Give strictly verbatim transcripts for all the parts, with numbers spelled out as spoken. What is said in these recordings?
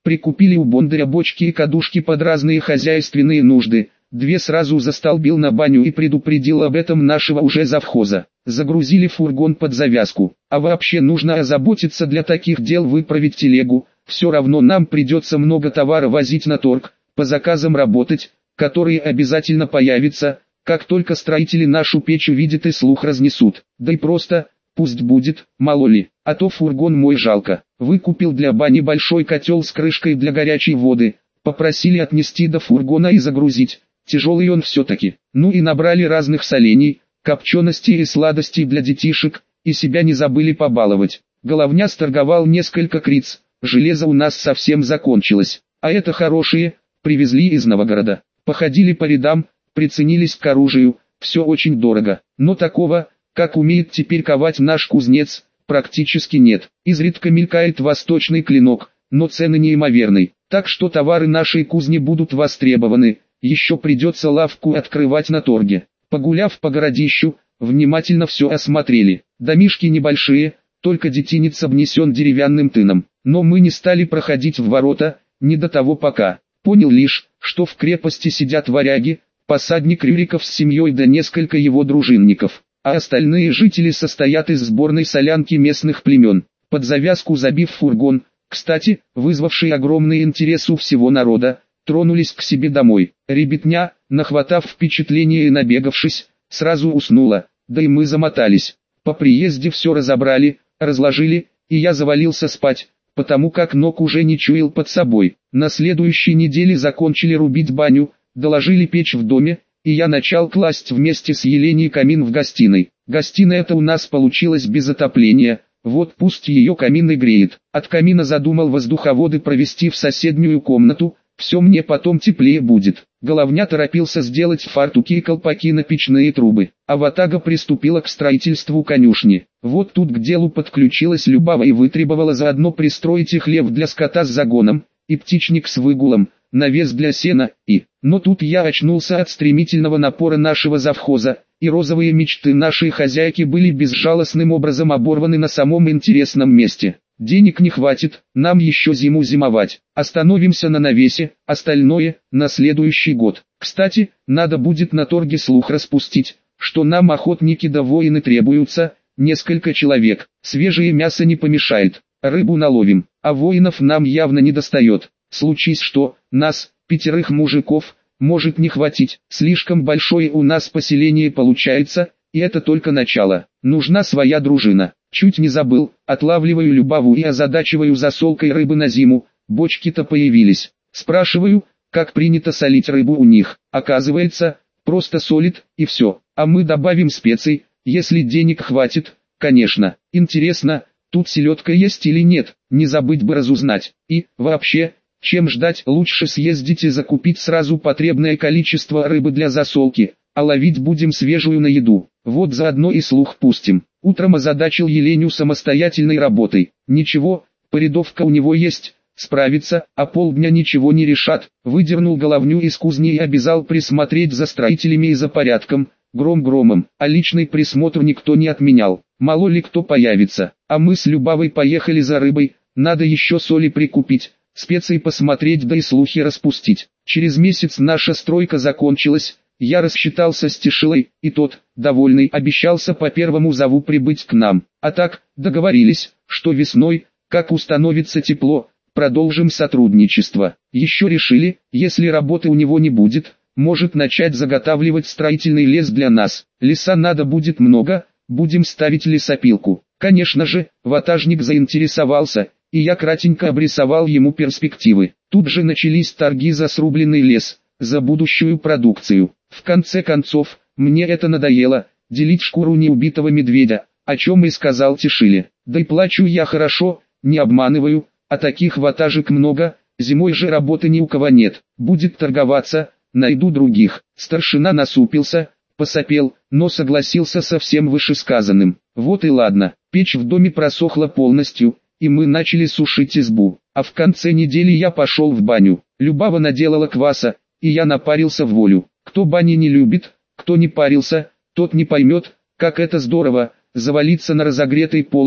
Прикупили у Бондаря бочки и кадушки под разные хозяйственные нужды. Две сразу застолбил на баню и предупредил об этом нашего уже завхоза. Загрузили фургон под завязку. А вообще нужно озаботиться для таких дел выправить телегу. Все равно нам придется много товара возить на торг, по заказам работать, которые обязательно появятся, как только строители нашу печь увидят и слух разнесут. Да и просто, пусть будет, мало ли, а то фургон мой жалко. Выкупил для бани большой котел с крышкой для горячей воды, попросили отнести до фургона и загрузить. Тяжелый он все-таки. Ну и набрали разных солений, копченостей и сладостей для детишек, и себя не забыли побаловать. Головня сторговал несколько криц, железо у нас совсем закончилось, а это хорошие, привезли из Новгорода. Походили по рядам, приценились к оружию, все очень дорого, но такого, как умеет теперь ковать наш кузнец, практически нет. Изредка мелькает восточный клинок, но цены неимоверны, так что товары нашей кузни будут востребованы. Еще придется лавку открывать на торге. Погуляв по городищу, внимательно все осмотрели. Домишки небольшие, только детинец обнесен деревянным тыном. Но мы не стали проходить в ворота, не до того пока. Понял лишь, что в крепости сидят варяги, посадник Рюриков с семьей да несколько его дружинников. А остальные жители состоят из сборной солянки местных племен. Под завязку забив фургон, кстати, вызвавший огромный интерес у всего народа, тронулись к себе домой. Ребятня, нахватав впечатление и набегавшись, сразу уснула, да и мы замотались. По приезде все разобрали, разложили, и я завалился спать, потому как ног уже не чуял под собой. На следующей неделе закончили рубить баню, доложили печь в доме, и я начал класть вместе с Еленей камин в гостиной. Гостиная-то у нас получилась без отопления, вот пусть ее камин и греет. От камина задумал воздуховоды провести в соседнюю комнату, все мне потом теплее будет. Головня торопился сделать фартуки и колпаки на печные трубы, а ватага приступила к строительству конюшни. Вот тут к делу подключилась Любава и вытребовала заодно пристроить и хлев для скота с загоном, и птичник с выгулом, навес для сена, и... Но тут я очнулся от стремительного напора нашего завхоза, и розовые мечты нашей хозяйки были безжалостным образом оборваны на самом интересном месте. Денег не хватит, нам еще зиму зимовать. Остановимся на навесе, остальное на следующий год. Кстати, надо будет на торге слух распустить, что нам охотники да воины требуются, несколько человек. Свежее мясо не помешает, рыбу наловим, а воинов нам явно не достает. Случись что, нас, пятерых мужиков, может не хватить. Слишком большое у нас поселение получается, и это только начало. Нужна своя дружина. Чуть не забыл, отлавливаю Любаву и озадачиваю засолкой рыбы на зиму, бочки-то появились. Спрашиваю, как принято солить рыбу у них. Оказывается, просто солит, и все. А мы добавим специй, если денег хватит, конечно. Интересно, тут селедка есть или нет, не забыть бы разузнать. И, вообще, чем ждать, лучше съездить и закупить сразу потребное количество рыбы для засолки, а ловить будем свежую на еду. Вот заодно и слух пустим. Утром озадачил Еленю самостоятельной работой. Ничего, порядовка у него есть, справится, а полдня ничего не решат. Выдернул головню из кузни и обязал присмотреть за строителями и за порядком, гром громом, а личный присмотр никто не отменял. Мало ли кто появится, а мы с Любавой поехали за рыбой, надо еще соли прикупить, специи посмотреть да и слухи распустить. Через месяц наша стройка закончилась. Я рассчитался с Тишилой, и тот, довольный, обещался по первому зову прибыть к нам. А так, договорились, что весной, как установится тепло, продолжим сотрудничество. Еще решили, если работы у него не будет, может начать заготавливать строительный лес для нас. Леса надо будет много, будем ставить лесопилку. Конечно же, ватажник заинтересовался, и я кратенько обрисовал ему перспективы. Тут же начались торги за срубленный лес, за будущую продукцию. В конце концов, мне это надоело, делить шкуру неубитого медведя, о чем и сказал Тишиле. Да и плачу я хорошо, не обманываю, а таких ватажек много, зимой же работы ни у кого нет. Будет торговаться, найду других. Старшина насупился, посопел, но согласился со всем вышесказанным. Вот и ладно, печь в доме просохла полностью, и мы начали сушить избу. А в конце недели я пошел в баню. Любава наделала кваса, и я напарился в волю. Кто бани не любит, кто не парился, тот не поймет, как это здорово, завалиться на разогретый полог,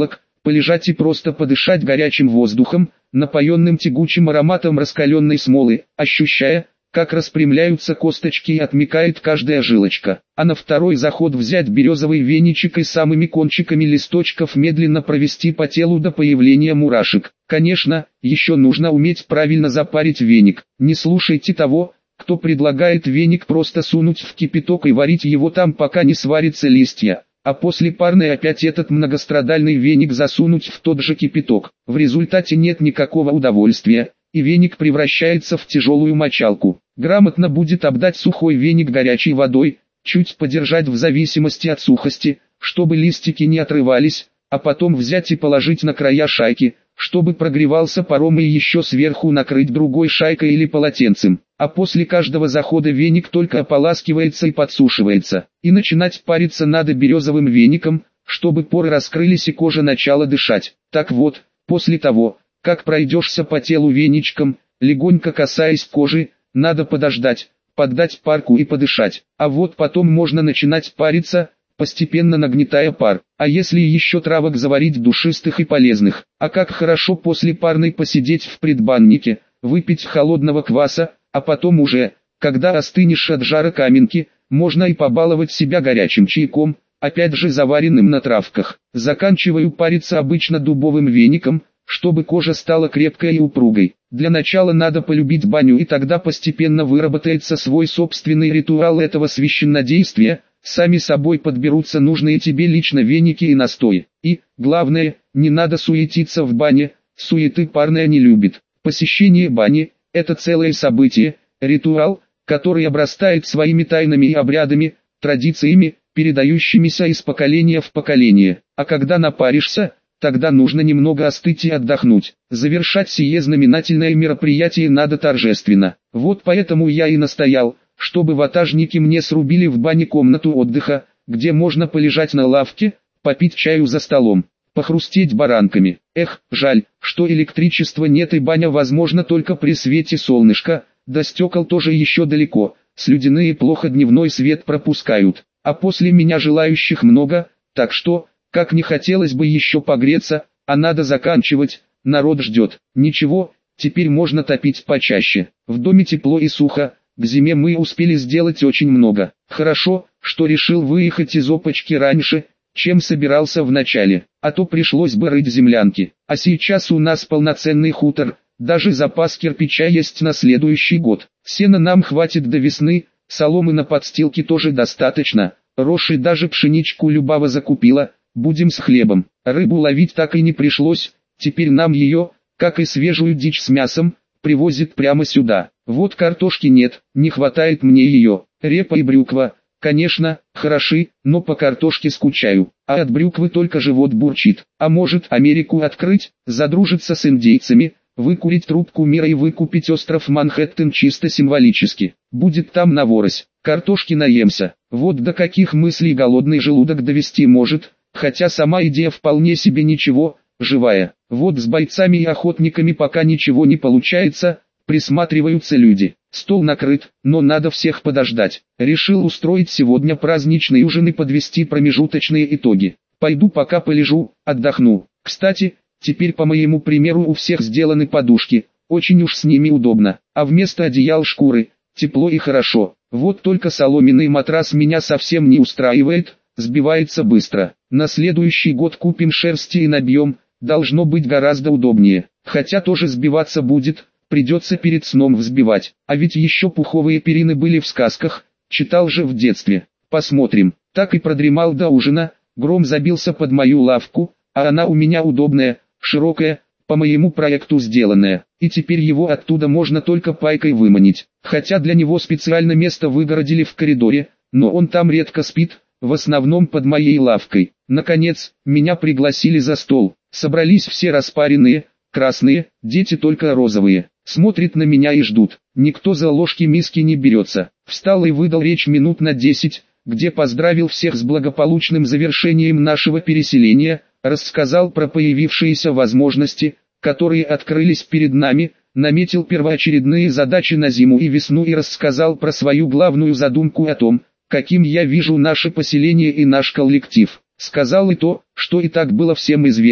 полежать и просто подышать горячим воздухом, напоенным тягучим ароматом раскаленной смолы, ощущая, как распрямляются косточки и отмякает каждая жилочка. А на второй заход взять березовый веничек и самыми кончиками листочков медленно провести по телу до появления мурашек. Конечно, еще нужно уметь правильно запарить веник. Не слушайте того, кто предлагает веник просто сунуть в кипяток и варить его там, пока не сварятся листья, а после парной опять этот многострадальный веник засунуть в тот же кипяток. В результате нет никакого удовольствия, и веник превращается в тяжелую мочалку. Грамотно будет обдать сухой веник горячей водой, чуть подержать в зависимости от сухости, чтобы листики не отрывались, а потом взять и положить на края шайки, чтобы прогревался паром, и еще сверху накрыть другой шайкой или полотенцем. А после каждого захода веник только ополаскивается и подсушивается. И начинать париться надо березовым веником, чтобы поры раскрылись и кожа начала дышать. Так вот, после того, как пройдешься по телу веничком, легонько касаясь кожи, надо подождать, поддать парку и подышать. А вот потом можно начинать париться, постепенно нагнетая пар. А если еще травок заварить душистых и полезных? А как хорошо после парной посидеть в предбаннике, выпить холодного кваса, а потом уже, когда остынешь от жара каменки, можно и побаловать себя горячим чайком, опять же заваренным на травках. Заканчиваю париться обычно дубовым веником, чтобы кожа стала крепкой и упругой. Для начала надо полюбить баню, и тогда постепенно выработается свой собственный ритуал этого священнодействия, сами собой подберутся нужные тебе лично веники и настои. И, главное, не надо суетиться в бане, суеты парная не любит. Посещение бани – это целое событие, ритуал, который обрастает своими тайнами и обрядами, традициями, передающимися из поколения в поколение. А когда напаришься, тогда нужно немного остыть и отдохнуть. Завершать сие знаменательное мероприятие надо торжественно. Вот поэтому я и настоял, чтобы ватажники мне срубили в бане комнату отдыха, где можно полежать на лавке, попить чаю за столом, похрустеть баранками. Эх, жаль, что электричества нет и баня возможна только при свете солнышка, до стекол тоже еще далеко, слюдяные плохо дневной свет пропускают, а после меня желающих много, так что, как не хотелось бы еще погреться, а надо заканчивать, народ ждет. Ничего, теперь можно топить почаще. В доме тепло и сухо, к зиме мы успели сделать очень много. Хорошо, что решил выехать из Опочки раньше, чем собирался в начале, а то пришлось бы рыть землянки. А сейчас у нас полноценный хутор, даже запас кирпича есть на следующий год. Сена нам хватит до весны, соломы на подстилке тоже достаточно, Роши даже пшеничку Любава закупила. Будем с хлебом. Рыбу ловить так и не пришлось, теперь нам ее, как и свежую дичь с мясом, привозят прямо сюда. Вот картошки нет, не хватает мне ее. Репа и брюква, конечно, хороши, но по картошке скучаю. А от брюквы только живот бурчит. А может Америку открыть, задружиться с индейцами, выкурить трубку мира и выкупить остров Манхэттен чисто символически. Будет там наворось, картошки наемся. Вот до каких мыслей голодный желудок довести может. Хотя сама идея вполне себе ничего, живая. Вот с бойцами и охотниками пока ничего не получается, присматриваются люди. Стол накрыт, но надо всех подождать. Решил устроить сегодня праздничный ужин и подвести промежуточные итоги. Пойду пока полежу, отдохну. Кстати, теперь по моему примеру у всех сделаны подушки, очень уж с ними удобно. А вместо одеял шкуры, тепло и хорошо. Вот только соломенный матрас меня совсем не устраивает, сбивается быстро. На следующий год купим шерсти и набьем, должно быть гораздо удобнее. Хотя тоже сбиваться будет, придется перед сном взбивать. А ведь еще пуховые перины были в сказках, читал же в детстве. Посмотрим. Так и продремал до ужина, гром забился под мою лавку, а она у меня удобная, широкая, по моему проекту сделанная. И теперь его оттуда можно только пайкой выманить. Хотя для него специально место выгородили в коридоре, но он там редко спит, в основном под моей лавкой. Наконец, меня пригласили за стол. Собрались все распаренные, красные, дети только розовые. Смотрят на меня и ждут. Никто за ложки миски не берется. Встал и выдал речь минут на десять, где поздравил всех с благополучным завершением нашего переселения, рассказал про появившиеся возможности, которые открылись перед нами, наметил первоочередные задачи на зиму и весну и рассказал про свою главную задумку о том, каким я вижу наше поселение и наш коллектив. Сказал и то, что и так было всем известно.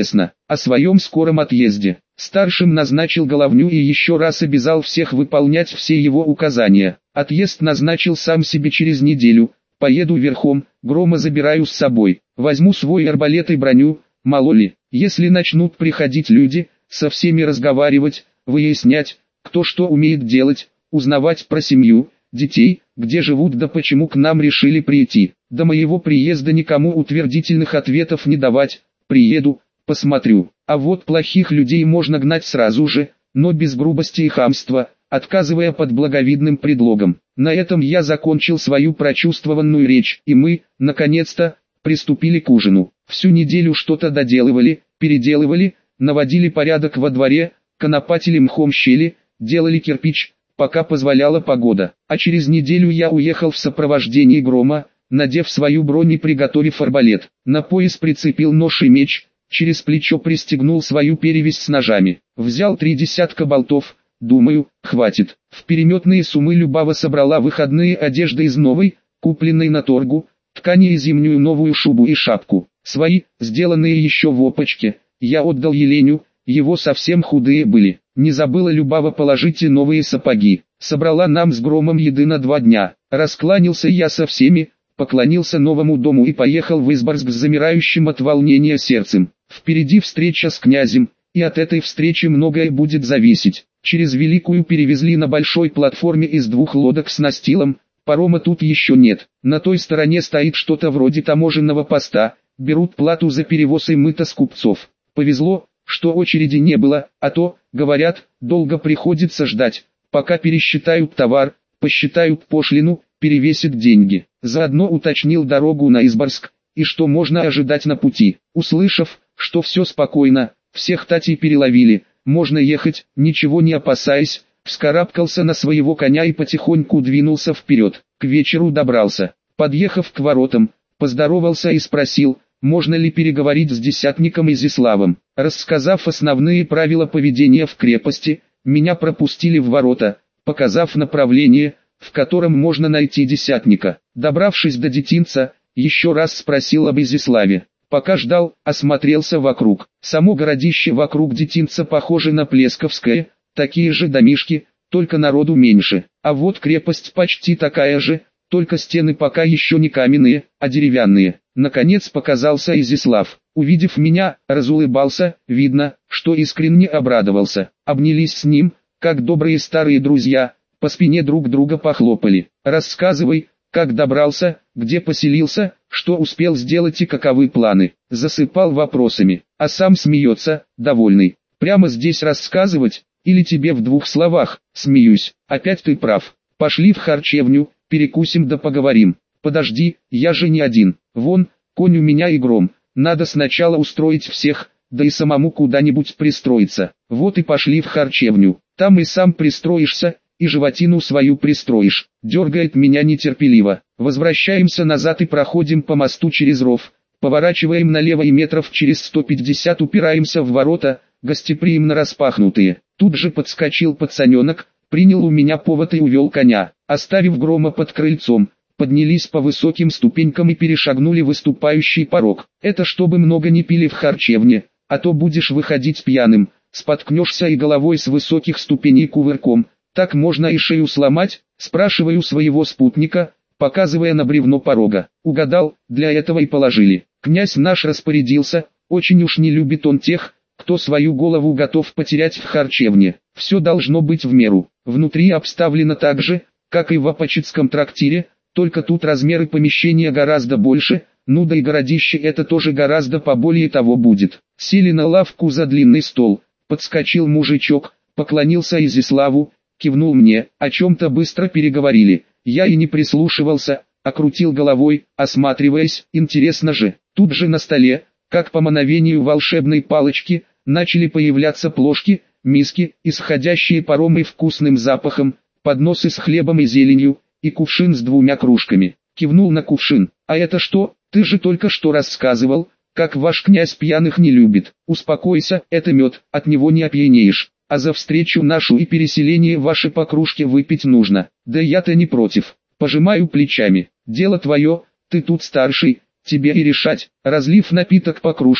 о своем скором отъезде. Старшим назначил головню и еще раз обязал всех выполнять все его указания. Отъезд назначил сам себе через неделю. Поеду верхом, Грома забираю с собой. Возьму свой арбалет и броню, мало ли, если начнут приходить люди, со всеми разговаривать, выяснять, кто что умеет делать, узнавать про семью, детей, где живут да почему к нам решили прийти. До моего приезда никому утвердительных ответов не давать, приеду, посмотрю. А вот плохих людей можно гнать сразу же, но без грубости и хамства, отказывая под благовидным предлогом. На этом я закончил свою прочувствованную речь, и мы, наконец-то, приступили к ужину. Всю неделю что-то доделывали, переделывали, наводили порядок во дворе, конопатили мхом щели, делали кирпич, пока позволяла погода. А через неделю я уехал в сопровождении Грома, надев свою бронь и приготовив арбалет. На пояс прицепил нож и меч, через плечо пристегнул свою перевязь с ножами. Взял три десятка болтов, думаю, хватит. В переметные суммы Любава собрала выходные одежды из новой, купленной на торгу, ткани и зимнюю новую шубу и шапку. Свои, сделанные еще в опочке, я отдал Еленю, его совсем худые были. Не забыла Любава положить и новые сапоги. Собрала нам с Громом еды на два дня. Раскланялся я со всеми, поклонился новому дому и поехал в Изборск с замирающим от волнения сердцем. Впереди встреча с князем, и от этой встречи многое будет зависеть. Через Великую перевезли на большой платформе из двух лодок с настилом, парома тут еще нет. На той стороне стоит что-то вроде таможенного поста, берут плату за перевоз и мыто с купцов. Повезло, что очереди не было, а то, говорят, долго приходится ждать, пока пересчитают товар, посчитают пошлину, перевесят деньги. Заодно уточнил дорогу на Изборск, и что можно ожидать на пути. Услышав, что все спокойно, всех татей переловили, можно ехать, ничего не опасаясь, вскарабкался на своего коня и потихоньку двинулся вперед. К вечеру добрался. Подъехав к воротам, поздоровался и спросил, можно ли переговорить с десятником Изяславом. Рассказав основные правила поведения в крепости, меня пропустили в ворота, показав направление, в котором можно найти десятника. Добравшись до детинца, еще раз спросил об Изяславе. Пока ждал, осмотрелся вокруг. Само городище вокруг детинца похоже на Плесковское, такие же домишки, только народу меньше. А вот крепость почти такая же, только стены пока еще не каменные, а деревянные. Наконец показался Изяслав. Увидев меня, разулыбался, видно, что искренне обрадовался. Обнялись с ним, как добрые старые друзья, по спине друг друга похлопали. «Рассказывай, как добрался, где поселился, что успел сделать и каковы планы». Засыпал вопросами, а сам смеется, довольный. «Прямо здесь рассказывать, или тебе в двух словах?» Смеюсь. «Опять ты прав. Пошли в харчевню, перекусим да поговорим». «Подожди, я же не один. Вон, конь у меня и Гром. Надо сначала устроить всех, да и самому куда-нибудь пристроиться. Вот и пошли в харчевню. Там и сам пристроишься, и животину свою пристроишь». Дергает меня нетерпеливо. Возвращаемся назад и проходим по мосту через ров. Поворачиваем налево и метров через сто пятьдесят упираемся в ворота, гостеприимно распахнутые. Тут же подскочил пацаненок, принял у меня повод и увел коня. Оставив Грома под крыльцом, поднялись по высоким ступенькам и перешагнули выступающий порог. Это чтобы много не пили в харчевне, а то будешь выходить пьяным, споткнешься и головой с высоких ступеней кувырком. Так можно и шею сломать, спрашиваю своего спутника, показывая на бревно порога. Угадал, для этого и положили. Князь наш распорядился, очень уж не любит он тех, кто свою голову готов потерять в харчевне. Все должно быть в меру. Внутри обставлено так же, как и в Апачицком трактире, только тут размеры помещения гораздо больше, ну да и городище это тоже гораздо поболее того будет. Сели на лавку за длинный стол, подскочил мужичок, поклонился Изяславу, кивнул мне, о чем-то быстро переговорили. Я и не прислушивался, а крутил головой, осматриваясь, интересно же. Тут же на столе, как по мановению волшебной палочки, начали появляться плошки, миски, исходящие паром и вкусным запахом, подносы с хлебом и зеленью, и кувшин с двумя кружками. Кивнул на кувшин. «А это что? Ты же только что рассказывал, как ваш князь пьяных не любит. Успокойся, это мед, от него не опьянеешь. А за встречу нашу и переселение ваши по кружке выпить нужно. Да я-то не против». Пожимаю плечами. «Дело твое, ты тут старший, тебе и решать». Разлив напиток по кружкам,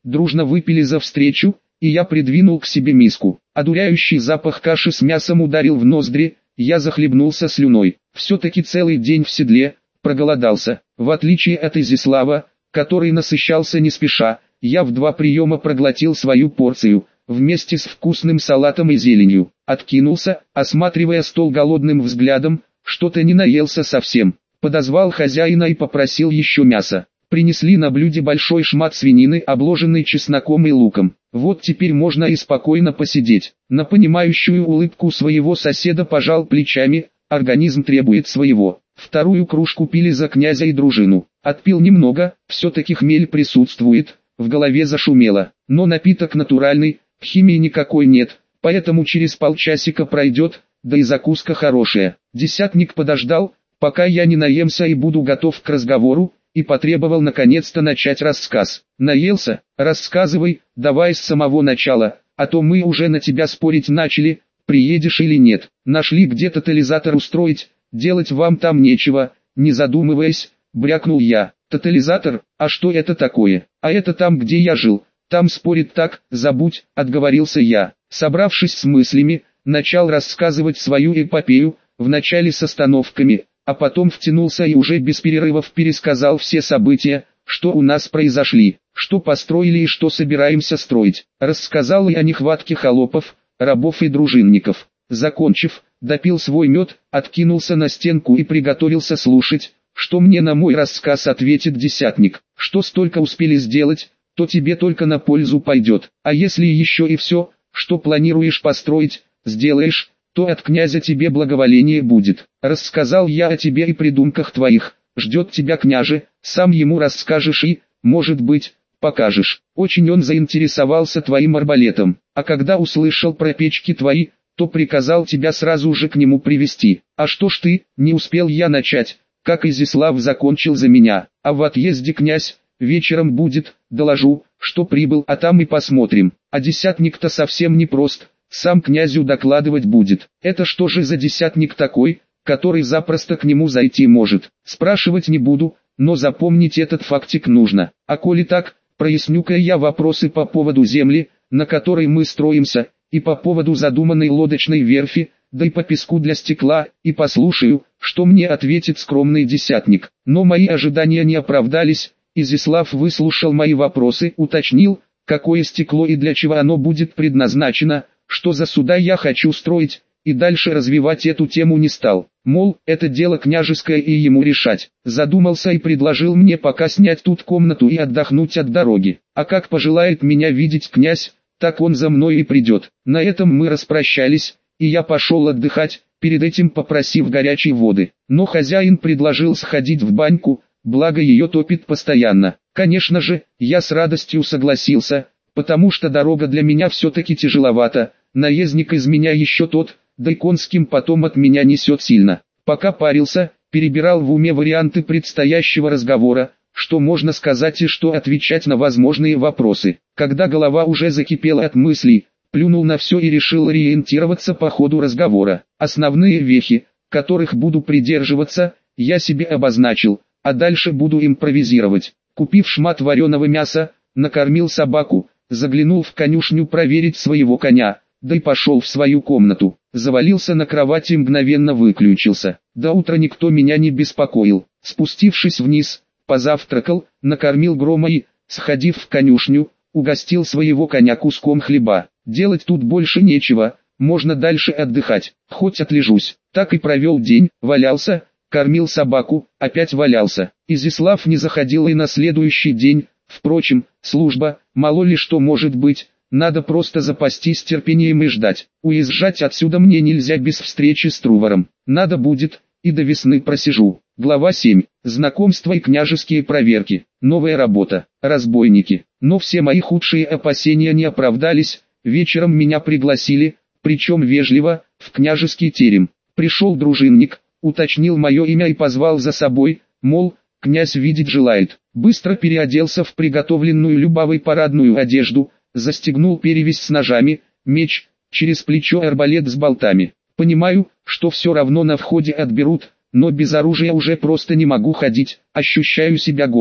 дружно выпили за встречу, и я придвинул к себе миску. Одуряющий запах каши с мясом ударил в ноздри, я захлебнулся слюной. Все-таки целый день в седле, проголодался. В отличие от Изяслава, который насыщался не спеша, я в два приема проглотил свою порцию, вместе с вкусным салатом и зеленью. Откинулся, осматривая стол голодным взглядом, что-то не наелся совсем. Подозвал хозяина и попросил еще мяса. Принесли на блюде большой шмат свинины, обложенный чесноком и луком. Вот теперь можно и спокойно посидеть. На понимающую улыбку своего соседа пожал плечами, организм требует своего. Вторую кружку пили за князя и дружину. Отпил немного, все-таки хмель присутствует, в голове зашумело. Но напиток натуральный, химии никакой нет, поэтому через полчасика пройдет, да и закуска хорошая. Десятник подождал, пока я не наемся и буду готов к разговору, и потребовал наконец-то начать рассказ. Наелся? Рассказывай, давай с самого начала, а то мы уже на тебя спорить начали, приедешь или нет. Нашли где тотализатор устроить, делать вам там нечего, не задумываясь, брякнул я. Тотализатор? А что это такое? А это там, где я жил. Там спорит так, забудь, отговорился я. Собравшись с мыслями, начал рассказывать свою эпопею, вначале с остановками, а потом втянулся и уже без перерывов пересказал все события, что у нас произошли, что построили и что собираемся строить. Рассказал и о нехватке холопов, рабов и дружинников. Закончив, допил свой мед, откинулся на стенку и приготовился слушать, что мне на мой рассказ ответит десятник. Что столько успели сделать, то тебе только на пользу пойдет. А если еще и все, что планируешь построить, сделаешь, то от князя тебе благоволение будет. Рассказал я о тебе и придумках твоих. Ждет тебя княже, сам ему расскажешь и, может быть, покажешь. Очень он заинтересовался твоим арбалетом. А когда услышал про печки твои, то приказал тебя сразу же к нему привести. А что ж ты, не успел я начать, как Изяслав закончил за меня. А в отъезде князь, вечером будет, доложу, что прибыл, а там и посмотрим. А десятник-то совсем не прост, сам князю докладывать будет. Это что же за десятник такой, который запросто к нему зайти может? Спрашивать не буду, но запомнить этот фактик нужно. А коли так, проясню-ка я вопросы по поводу земли, на которой мы строимся, и по поводу задуманной лодочной верфи, да и по песку для стекла, и послушаю, что мне ответит скромный десятник. Но мои ожидания не оправдались. Изяслав выслушал мои вопросы, уточнил, какое стекло и для чего оно будет предназначено, что за суда я хочу строить, и дальше развивать эту тему не стал. Мол, это дело княжеское и ему решать. Задумался и предложил мне пока снять тут комнату и отдохнуть от дороги. А как пожелает меня видеть князь, так он за мной и придет. На этом мы распрощались, и я пошел отдыхать, перед этим попросив горячей воды. Но хозяин предложил сходить в баньку, благо ее топит постоянно. Конечно же, я с радостью согласился, потому что дорога для меня все-таки тяжеловата, наездник из меня еще тот, да и конским потом от меня несет сильно. Пока парился, перебирал в уме варианты предстоящего разговора, что можно сказать и что отвечать на возможные вопросы. Когда голова уже закипела от мыслей, плюнул на все и решил ориентироваться по ходу разговора. Основные вехи, которых буду придерживаться, я себе обозначил, а дальше буду импровизировать. Купив шмат вареного мяса, накормил собаку, заглянул в конюшню проверить своего коня, да и пошел в свою комнату. Завалился на кровати и мгновенно выключился. До утра никто меня не беспокоил. Спустившись вниз, позавтракал, накормил Грома и, сходив в конюшню, угостил своего коня куском хлеба. Делать тут больше нечего, можно дальше отдыхать, хоть отлежусь. Так и провел день, валялся, кормил собаку, опять валялся. Изяслав не заходил и на следующий день. Впрочем, служба, мало ли что может быть, надо просто запастись терпением и ждать. Уезжать отсюда мне нельзя без встречи с Трувором. Надо будет, и до весны просижу. Глава семь. Знакомства и княжеские проверки. Новая работа. Разбойники. Но все мои худшие опасения не оправдались. Вечером меня пригласили, причем вежливо, в княжеский терем. Пришел дружинник, уточнил мое имя и позвал за собой, мол, князь видеть желает. Быстро переоделся в приготовленную Любавой парадную одежду, застегнул перевязь с ножами, меч, через плечо арбалет с болтами. Понимаю, что все равно на входе отберут, но без оружия уже просто не могу ходить, ощущаю себя голым.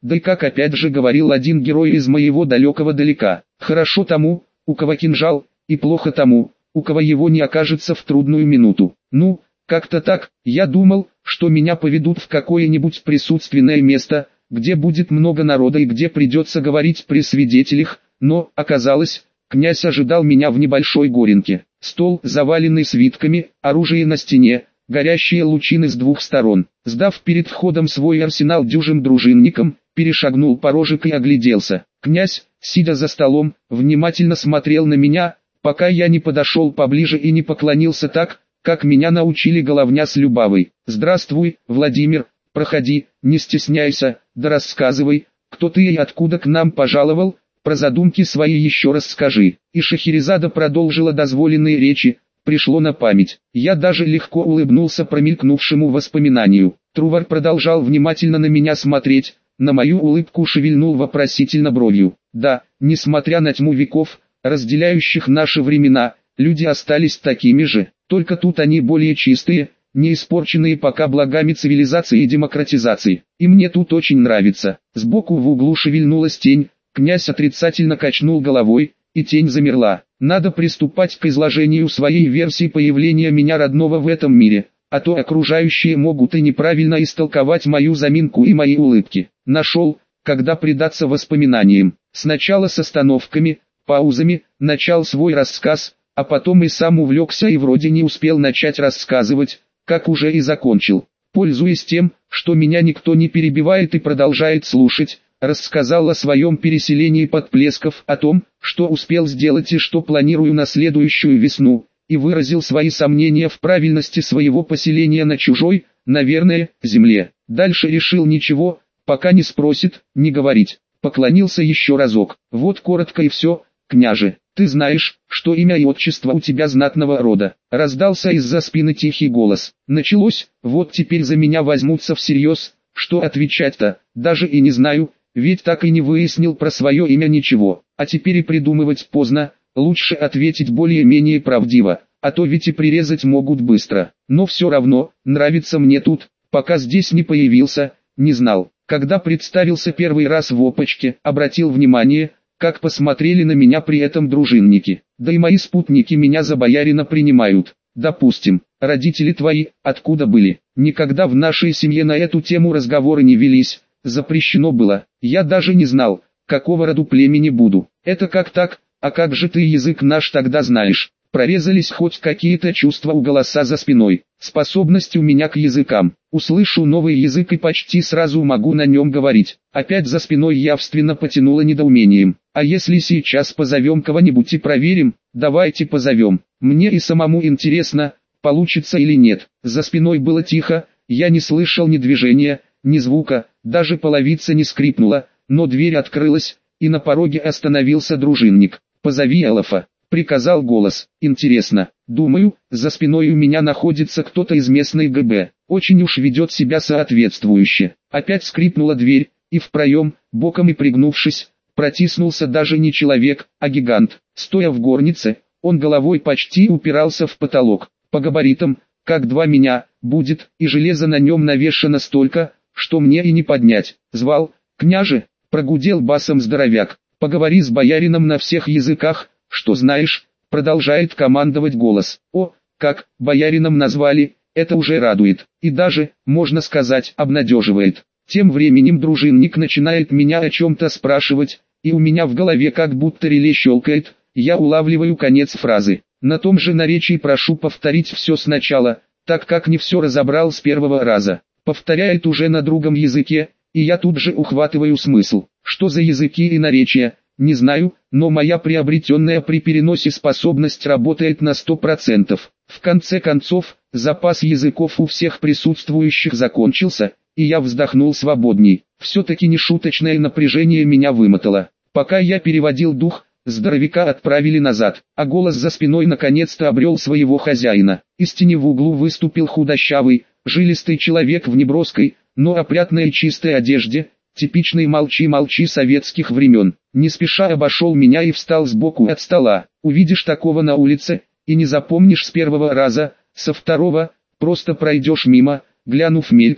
Да и как опять же говорил один герой из моего далекого далека: хорошо тому, у кого кинжал, и плохо тому, у кого его не окажется в трудную минуту. Ну, как-то так. Я думал, что меня поведут в какое-нибудь присутственное место, где будет много народа и где придется говорить при свидетелях, но, оказалось, князь ожидал меня в небольшой горенке. Стол, заваленный свитками, оружие на стене, горящие лучины с двух сторон. Сдав перед входом свой арсенал дюжим дружинникам, перешагнул порожек и огляделся. Князь, сидя за столом, внимательно смотрел на меня, пока я не подошел поближе и не поклонился так, как меня научили Головня с Любавой. «Здравствуй, Владимир, проходи, не стесняйся, да рассказывай, кто ты и откуда к нам пожаловал, про задумки свои еще раз скажи». И Шахерезада продолжила дозволенные речи. Пришло на память. Я даже легко улыбнулся промелькнувшему воспоминанию. Трувор продолжал внимательно на меня смотреть, на мою улыбку шевельнул вопросительно бровью. Да, несмотря на тьму веков, разделяющих наши времена, люди остались такими же, только тут они более чистые, не испорченные пока благами цивилизации и демократизации. И мне тут очень нравится. Сбоку в углу шевельнулась тень, князь отрицательно качнул головой, и тень замерла. Надо приступать к изложению своей версии появления меня родного в этом мире, а то окружающие могут и неправильно истолковать мою заминку и мои улыбки. Нашел, когда предаться воспоминаниям. Сначала с остановками, паузами, начал свой рассказ, а потом и сам увлекся и вроде не успел начать рассказывать, как уже и закончил. Пользуясь тем, что меня никто не перебивает и продолжает слушать, рассказал о своем переселении Подплесков, о том, что успел сделать и что планирую на следующую весну, и выразил свои сомнения в правильности своего поселения на чужой, наверное, земле. Дальше решил ничего, пока не спросит, не говорить. Поклонился еще разок. Вот коротко и все, княже. Ты знаешь, что имя и отчество у тебя знатного рода. Раздался из-за спины тихий голос. Началось, вот теперь за меня возьмутся всерьез. Что отвечать-то, даже и не знаю, ведь так и не выяснил про свое имя ничего. А теперь и придумывать поздно, лучше ответить более-менее правдиво, а то ведь и прирезать могут быстро. Но все равно, нравится мне тут, пока здесь не появился, не знал. Когда представился первый раз в опочке, обратил внимание, как посмотрели на меня при этом дружинники. Да и мои спутники меня за боярина принимают. Допустим, родители твои, откуда были? Никогда в нашей семье на эту тему разговоры не велись, запрещено было. Я даже не знал, какого роду племени буду. Это как так, а как же ты язык наш тогда знаешь? Прорезались хоть какие-то чувства у голоса за спиной. Способность у меня к языкам. Услышу новый язык и почти сразу могу на нем говорить. Опять за спиной явственно потянуло недоумением. А если сейчас позовем кого-нибудь и проверим? Давайте позовем. Мне и самому интересно, получится или нет. За спиной было тихо, я не слышал ни движения, ни звука, даже половица не скрипнула, но дверь открылась, и на пороге остановился дружинник. «Позови Элофа», — приказал голос. «Интересно, думаю, за спиной у меня находится кто-то из местной ГБ, очень уж ведет себя соответствующе». Опять скрипнула дверь, и в проем, боком и пригнувшись, протиснулся даже не человек, а гигант. Стоя в горнице, он головой почти упирался в потолок. По габаритам, как два меня, будет, и железо на нем навешано столько, что мне и не поднять. «Звал, княже», — прогудел басом здоровяк. «Поговори с боярином на всех языках, что знаешь», — продолжает командовать голос. «О, как, боярином назвали, это уже радует, и даже, можно сказать, обнадеживает». Тем временем дружинник начинает меня о чем-то спрашивать, и у меня в голове как будто реле щелкает, я улавливаю конец фразы. На том же наречии прошу повторить все сначала, так как не все разобрал с первого раза. Повторяет уже на другом языке, и я тут же ухватываю смысл. Что за языки и наречия, не знаю, но моя приобретенная при переносе способность работает на сто процентов. В конце концов, запас языков у всех присутствующих закончился, и я вздохнул свободней. Все-таки нешуточное напряжение меня вымотало. Пока я переводил дух, здоровяка отправили назад, а голос за спиной наконец-то обрел своего хозяина. Из тени в углу выступил худощавый, жилистый человек в неброской, но опрятной и чистой одежде, типичный молчи-молчи советских времен. Не спеша обошел меня и встал сбоку от стола. Увидишь такого на улице, и не запомнишь с первого раза, со второго, просто пройдешь мимо, глянув мельком,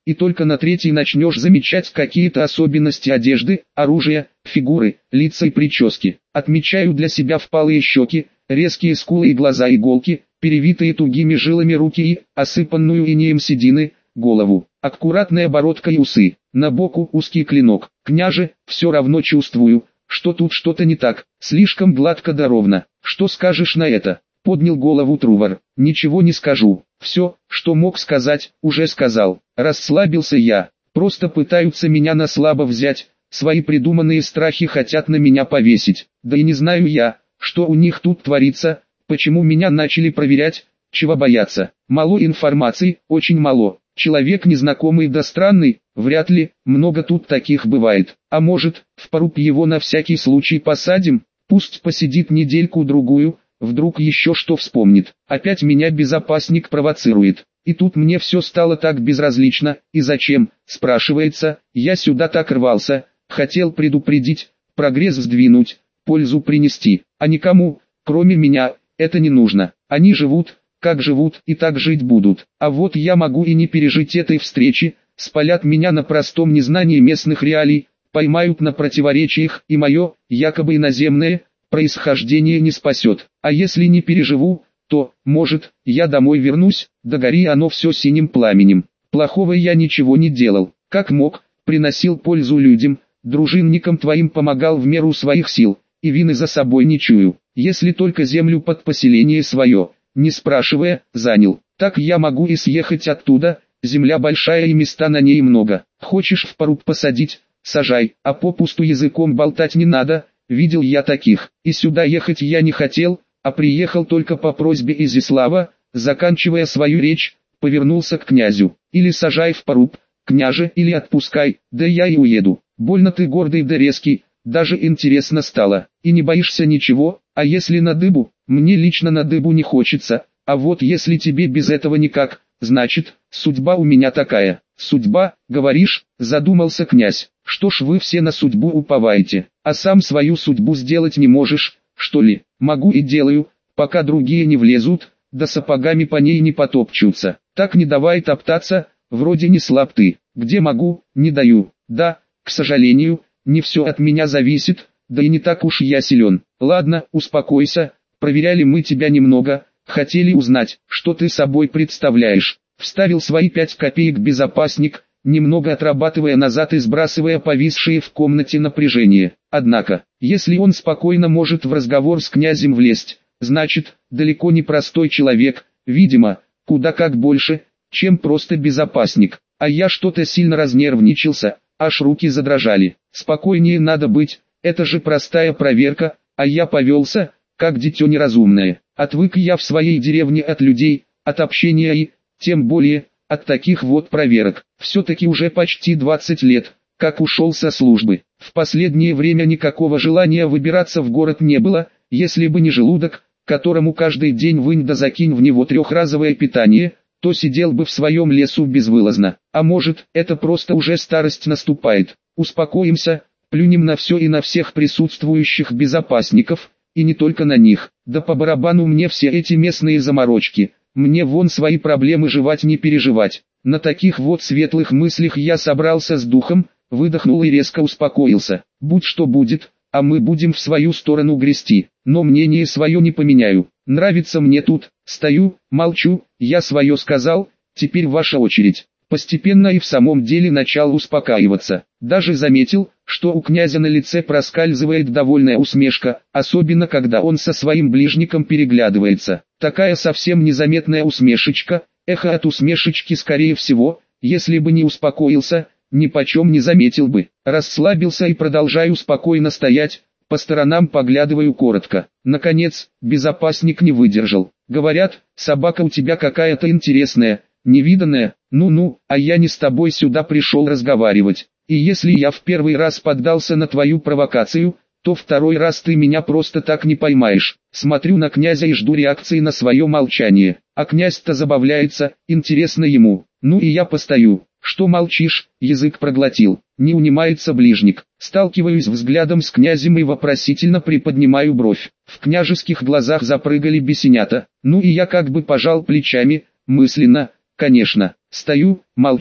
и только на третий начнешь замечать какие-то особенности одежды, оружия, фигуры, лица и прически. Отмечаю для себя впалые щеки, резкие скулы и глаза иголки, перевитые тугими жилами руки и, осыпанную инеем седины, голову. Аккуратная бородка и усы, на боку узкий клинок. Княже, все равно чувствую, что тут что-то не так, слишком гладко да ровно. Что скажешь на это? Поднял голову Трувор. Ничего не скажу. Все, что мог сказать, уже сказал. Расслабился я. Просто пытаются меня на слабо взять. Свои придуманные страхи хотят на меня повесить. Да и не знаю я, что у них тут творится, почему меня начали проверять, чего бояться. Мало информации, очень мало. Человек незнакомый да странный, вряд ли, много тут таких бывает. А может, в поруб его на всякий случай посадим? Пусть посидит недельку-другую, вдруг еще что вспомнит. Опять меня безопасник провоцирует. И тут мне все стало так безразлично, и зачем, спрашивается, я сюда так рвался, хотел предупредить, прогресс сдвинуть, пользу принести, а никому, кроме меня, это не нужно. Они живут, как живут, и так жить будут. А вот я могу и не пережить этой встречи, спалят меня на простом незнании местных реалий, поймают на противоречиях, и мое, якобы иноземное, происхождение не спасет. А если не переживу, то, может, я домой вернусь, да гори оно все синим пламенем. Плохого я ничего не делал, как мог, приносил пользу людям, дружинникам твоим помогал в меру своих сил, и вины за собой не чую. Если только землю под поселение свое, не спрашивая, занял, так я могу и съехать оттуда, земля большая и места на ней много. Хочешь в поруб посадить, сажай, а попусту языком болтать не надо, видел я таких. И сюда ехать я не хотел, а приехал только по просьбе Изяслава. Заканчивая свою речь, повернулся к князю. Или сажай в поруб, княже, или отпускай, да я и уеду. Больно ты гордый да резкий, даже интересно стало. И не боишься ничего, а если на дыбу? Мне лично на дыбу не хочется, а вот если тебе без этого никак, значит, судьба у меня такая. Судьба, говоришь, задумался князь. Что ж вы все на судьбу уповаете, а сам свою судьбу сделать не можешь, что ли? Могу и делаю, пока другие не влезут, да сапогами по ней не потопчутся. Так не давай топтаться, вроде не слаб ты. Где могу, не даю. Да, к сожалению, не все от меня зависит, да и не так уж я силен. Ладно, успокойся, проверяли мы тебя немного, хотели узнать, что ты собой представляешь. Вставил свои пять копеек безопасник, немного отрабатывая назад и сбрасывая повисшие в комнате напряжение. Однако, если он спокойно может в разговор с князем влезть, значит, далеко не простой человек, видимо, куда как больше, чем просто безопасник. А я что-то сильно разнервничался, аж руки задрожали. Спокойнее надо быть, это же простая проверка, а я повелся, как дитё неразумное. Отвык я в своей деревне от людей, от общения и, тем более, от таких вот проверок. Все-таки уже почти двадцать лет, как ушел со службы. В последнее время никакого желания выбираться в город не было, если бы не желудок, которому каждый день вынь да закинь в него трехразовое питание, то сидел бы в своем лесу безвылазно. А может, это просто уже старость наступает. Успокоимся, плюнем на все и на всех присутствующих безопасников, и не только на них. Да по барабану мне все эти местные заморочки. Мне вон свои проблемы жевать не переживать. На таких вот светлых мыслях я собрался с духом, выдохнул и резко успокоился. Будь что будет, а мы будем в свою сторону грести. Но мнение свое не поменяю. Нравится мне тут, стою, молчу, я свое сказал, теперь ваша очередь. Постепенно и в самом деле начал успокаиваться. Даже заметил, что у князя на лице проскальзывает довольная усмешка, особенно когда он со своим ближником переглядывается. Такая совсем незаметная усмешечка, эхо от усмешечки скорее всего, если бы не успокоился, ни почем не заметил бы. Расслабился и продолжаю спокойно стоять, по сторонам поглядываю коротко. Наконец, безопасник не выдержал. Говорят, собака у тебя какая-то интересная, невиданная. Ну-ну, а я не с тобой сюда пришел разговаривать. И если я в первый раз поддался на твою провокацию, то второй раз ты меня просто так не поймаешь. Смотрю на князя и жду реакции на свое молчание. А князь-то забавляется, интересно ему. Ну и я постою. Что молчишь, язык проглотил. Не унимается ближник. Сталкиваюсь взглядом с князем и вопросительно приподнимаю бровь. В княжеских глазах запрыгали бесенята. Ну и я как бы пожал плечами, мысленно, конечно. Стою, молчу.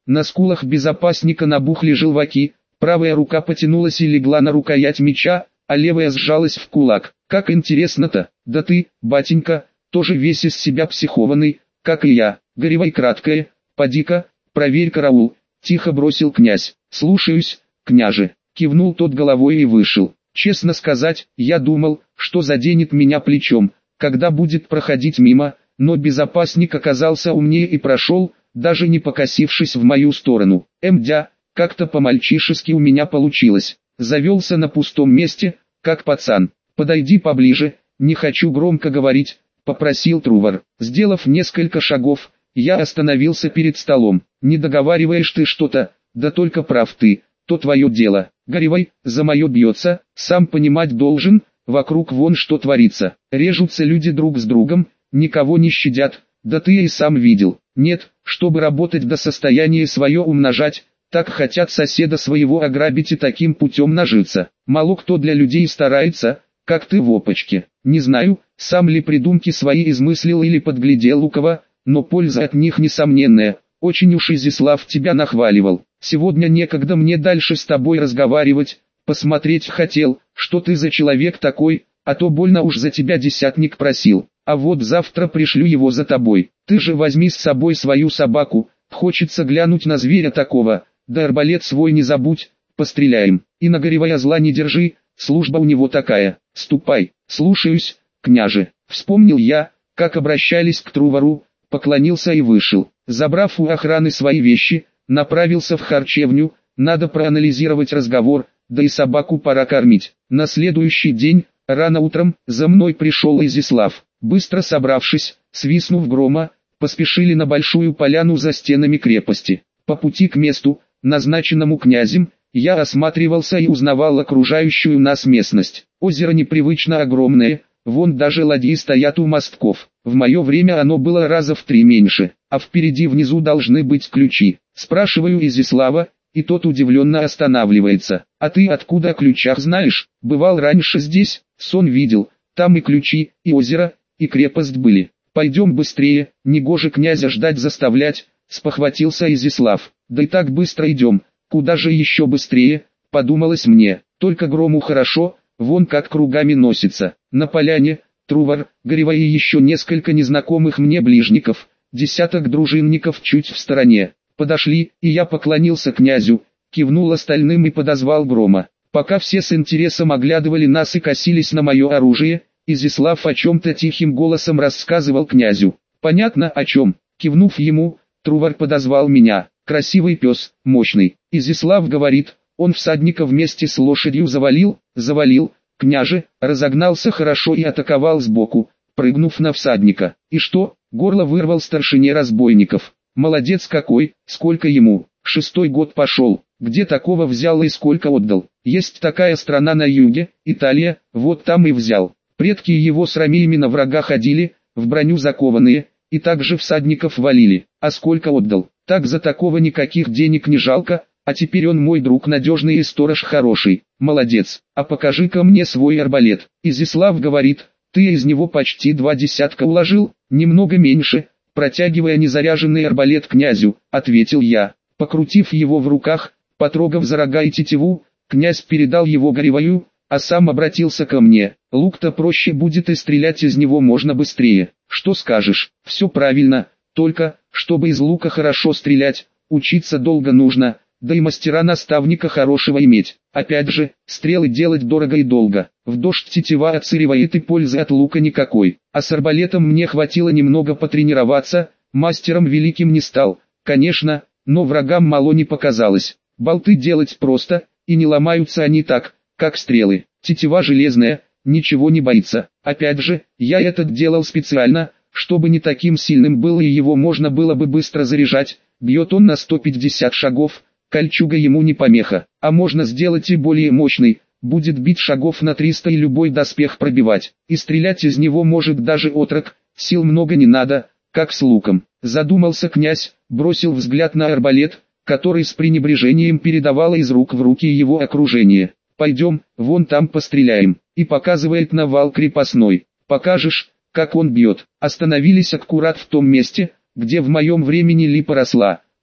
На скулах безопасника набухли желваки, правая рука потянулась и легла на рукоять меча, а левая сжалась в кулак. Как интересно-то, да ты, батенька, тоже весь из себя психованный, как и я. Горевай краткое, поди-ка, проверь караул, тихо бросил князь. Слушаюсь, княже, кивнул тот головой и вышел. Честно сказать, я думал, что заденет меня плечом, когда будет проходить мимо, но безопасник оказался умнее и прошел, даже не покосившись в мою сторону. Мдя, как-то по-мальчишески у меня получилось. Завелся на пустом месте, как пацан. Подойди поближе, не хочу громко говорить, попросил Трувор. Сделав несколько шагов, я остановился перед столом. Не договариваешь ты что-то, да только прав ты, то твое дело. Горевай, за мое бьется, сам понимать должен, вокруг вон что творится. Режутся люди друг с другом, никого не щадят, да ты и сам видел. Нет, чтобы работать до состояния свое умножать, так хотят соседа своего ограбить и таким путем нажиться. Мало кто для людей старается, как ты в опочке. Не знаю, сам ли придумки свои измыслил или подглядел у кого, но польза от них несомненная. Очень уж Изяслав тебя нахваливал. Сегодня некогда мне дальше с тобой разговаривать, посмотреть хотел, что ты за человек такой, а то больно уж за тебя десятник просил. А вот завтра пришлю его за тобой. Ты же возьми с собой свою собаку, хочется глянуть на зверя такого, да арбалет свой не забудь, постреляем. И на горевая зла не держи, служба у него такая. Ступай, слушаюсь, княже. Вспомнил я, как обращались к Трувору, поклонился и вышел. Забрав у охраны свои вещи, направился в харчевню, надо проанализировать разговор, да и собаку пора кормить. На следующий день, рано утром, за мной пришел Изяслав. Быстро собравшись, свистнув грома, поспешили на большую поляну за стенами крепости. По пути к месту, назначенному князем, я осматривался и узнавал окружающую нас местность. Озеро непривычно огромное, вон даже ладьи стоят у мостков. В мое время оно было раза в три меньше, а впереди внизу должны быть ключи. Спрашиваю Изяслава, и тот удивленно останавливается. А ты откуда о ключах знаешь? Бывал раньше здесь, сон видел, там и ключи, и озеро, и крепость были. Пойдем быстрее, негоже князя ждать заставлять, спохватился Изяслав. Да и так быстро идем, куда же еще быстрее, подумалось мне. Только Грому хорошо, вон как кругами носится. На поляне, Трувор, Горевай и еще несколько незнакомых мне ближников, десяток дружинников чуть в стороне. Подошли, и я поклонился князю, кивнул остальным и подозвал Грома. Пока все с интересом оглядывали нас и косились на мое оружие, Изяслав о чем-то тихим голосом рассказывал князю. Понятно о чем. Кивнув ему, Трувор подозвал меня. Красивый пес, мощный. Изяслав говорит, он всадника вместе с лошадью завалил, завалил. Княже, разогнался хорошо и атаковал сбоку, прыгнув на всадника. И что, горло вырвал старшине разбойников. Молодец какой, сколько ему, шестой год пошел, где такого взял и сколько отдал. Есть такая страна на юге, Италия, вот там и взял. Предки его с ромеями на врага ходили, в броню закованные, и также всадников валили. А сколько отдал? Так за такого никаких денег не жалко, а теперь он мой друг надежный и сторож хороший. Молодец, а покажи-ка мне свой арбалет. Изяслав говорит, ты из него почти два десятка уложил, немного меньше, протягивая незаряженный арбалет князю, ответил я. Покрутив его в руках, потрогав за рога и тетиву, князь передал его Гореваю, а сам обратился ко мне. Лук-то проще будет и стрелять из него можно быстрее. Что скажешь? Все правильно, только, чтобы из лука хорошо стрелять, учиться долго нужно, да и мастера-наставника хорошего иметь. Опять же, стрелы делать дорого и долго. В дождь тетива отсыривает и пользы от лука никакой. А с арбалетом мне хватило немного потренироваться, мастером великим не стал, конечно, но врагам мало не показалось. Болты делать просто, и не ломаются они так, как стрелы. Тетива железная, ничего не боится. Опять же, я это делал специально, чтобы не таким сильным был и его можно было бы быстро заряжать. Бьет он на сто пятьдесят шагов, кольчуга ему не помеха. А можно сделать и более мощный, будет бить шагов на триста и любой доспех пробивать. И стрелять из него может даже отрок, сил много не надо, как с луком. Задумался князь, бросил взгляд на арбалет, который с пренебрежением передавало из рук в руки его окружение. Пойдем, вон там постреляем, и показывает на вал крепостной. Покажешь, как он бьет. Остановились аккурат в том месте, где в моем времени липа росла.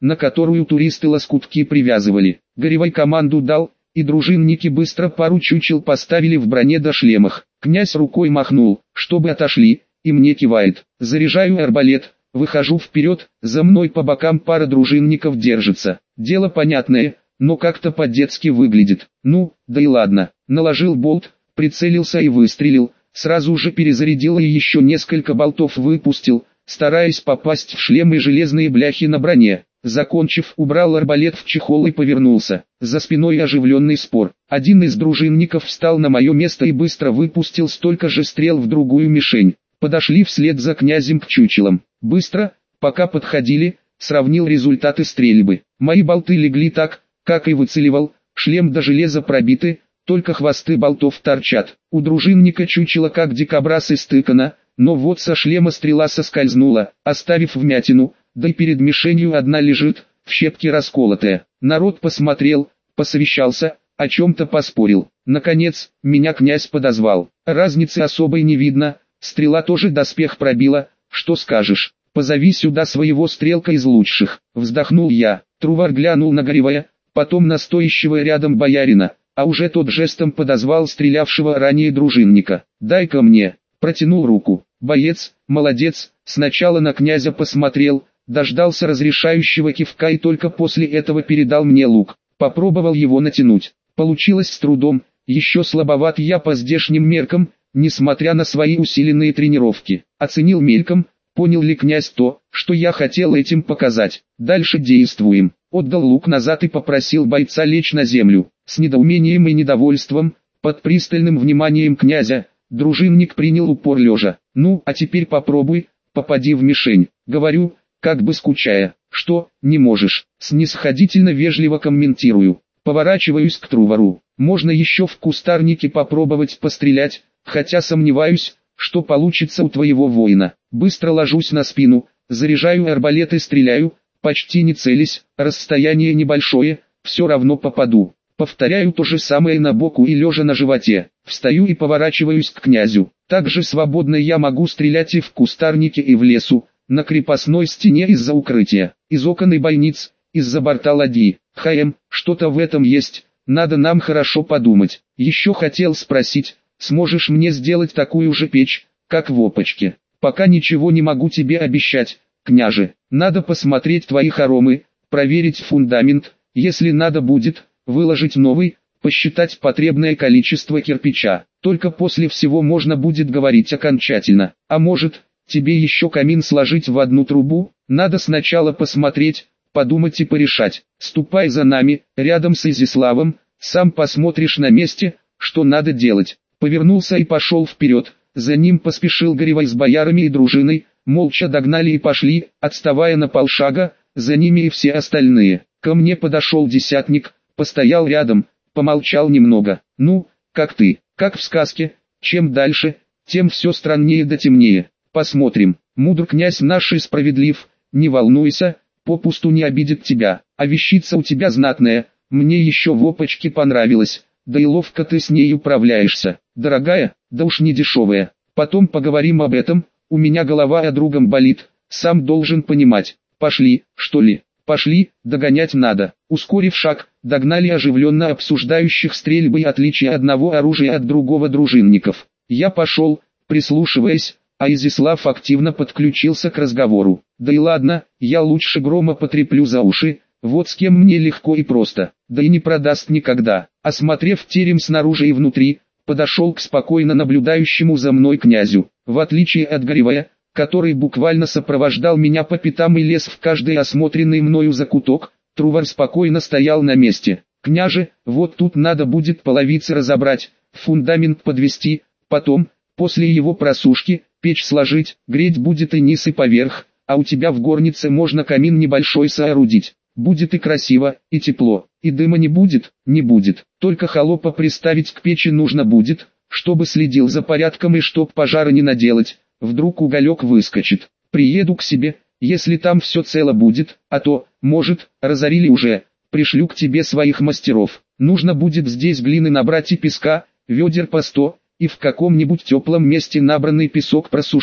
на которую туристы лоскутки привязывали. Горевой команду дал, и дружинники быстро пару чучел поставили в броне до шлемах. Князь рукой махнул, чтобы отошли, и мне кивает. Заряжаю арбалет, выхожу вперед, за мной по бокам пара дружинников держится. Дело понятное, но как-то по-детски выглядит. Ну, да и ладно. Наложил болт, прицелился и выстрелил, сразу же перезарядил и еще несколько болтов выпустил, стараясь попасть в шлем и железные бляхи на броне. Закончив, убрал арбалет в чехол и повернулся. За спиной оживленный спор. Один из дружинников встал на мое место и быстро выпустил столько же стрел в другую мишень. Подошли вслед за князем к чучелам. Быстро, пока подходили, сравнил результаты стрельбы. Мои болты легли так, как и выцеливал, шлем до железа пробиты, только хвосты болтов торчат. У дружинника чучело как дикобраз истыкано, но вот со шлема стрела соскользнула, оставив вмятину, да и перед мишенью одна лежит, в щепки расколотая. Народ посмотрел, посовещался, о чем-то поспорил. Наконец, меня князь подозвал. Разницы особой не видно, стрела тоже доспех пробила, что скажешь? Позови сюда своего стрелка из лучших. Вздохнул я. Трувар глянул на Горевая, потом на стоящего рядом боярина, а уже тот жестом подозвал стрелявшего ранее дружинника. «Дай-ка мне». Протянул руку. Боец, молодец, сначала на князя посмотрел, дождался разрешающего кивка и только после этого передал мне лук. Попробовал его натянуть. Получилось с трудом, еще слабоват я по здешним меркам, несмотря на свои усиленные тренировки. Оценил мельком, понял ли князь то, что я хотел этим показать. Дальше действуем. Отдал лук назад и попросил бойца лечь на землю. С недоумением и недовольством, под пристальным вниманием князя, дружинник принял упор лежа. «Ну, а теперь попробуй, попади в мишень». Говорю, как бы скучая. «Что, не можешь?» Снисходительно вежливо комментирую. Поворачиваюсь к Трувару. «Можно еще в кустарнике попробовать пострелять, хотя сомневаюсь, что получится у твоего воина». Быстро ложусь на спину, заряжаю арбалет и стреляю, почти не целясь, расстояние небольшое, все равно попаду. Повторяю то же самое на боку и лежа на животе. Встаю и поворачиваюсь к князю. Также свободно я могу стрелять и в кустарнике, и в лесу, на крепостной стене из-за укрытия, из окон и бойниц, из-за борта ладьи. Хаем, что-то в этом есть, надо нам хорошо подумать. Еще хотел спросить, сможешь мне сделать такую же печь, как в опочке? Пока ничего не могу тебе обещать, княже. Надо посмотреть твои хоромы, проверить фундамент, если надо будет, выложить новый, посчитать потребное количество кирпича. Только после всего можно будет говорить окончательно. А может, тебе еще камин сложить в одну трубу? Надо сначала посмотреть, подумать и порешать. Ступай за нами, рядом с Изяславом, сам посмотришь на месте, что надо делать. Повернулся и пошел вперед, за ним поспешил Горевой с боярами и дружиной, молча догнали и пошли, отставая на полшага, за ними и все остальные. Ко мне подошел десятник, постоял рядом, помолчал немного. «Ну, как ты, как в сказке, чем дальше, тем все страннее да темнее. Посмотрим, мудр князь наш и справедлив, не волнуйся, попусту не обидит тебя, а вещица у тебя знатная, мне еще в опочке понравилась, да и ловко ты с ней управляешься, дорогая, да уж не дешевая. Потом поговорим об этом, у меня голова о другом болит, сам должен понимать. Пошли, что ли?» «Пошли, догонять надо». Ускорив шаг, догнали оживленно обсуждающих стрельбы и отличия одного оружия от другого дружинников. Я пошел, прислушиваясь, а Изяслав активно подключился к разговору. «Да и ладно, я лучше Грома потреплю за уши, вот с кем мне легко и просто, да и не продаст никогда». Осмотрев терем снаружи и внутри, подошел к спокойно наблюдающему за мной князю. В отличие от Горевая, который буквально сопровождал меня по пятам и лез в каждый осмотренный мною закуток, Трувар спокойно стоял на месте. «Княже, вот тут надо будет половицы разобрать, фундамент подвести, потом, после его просушки, печь сложить, греть будет и низ и поверх, а у тебя в горнице можно камин небольшой соорудить. Будет и красиво, и тепло, и дыма не будет, не будет, только холопа приставить к печи нужно будет, чтобы следил за порядком и чтоб пожара не наделать. Вдруг уголек выскочит. Приеду к себе, если там все цело будет, а то, может, разорили уже, пришлю к тебе своих мастеров. Нужно будет здесь глины набрать и песка, ведер по сто, и в каком-нибудь теплом месте набранный песок просушить.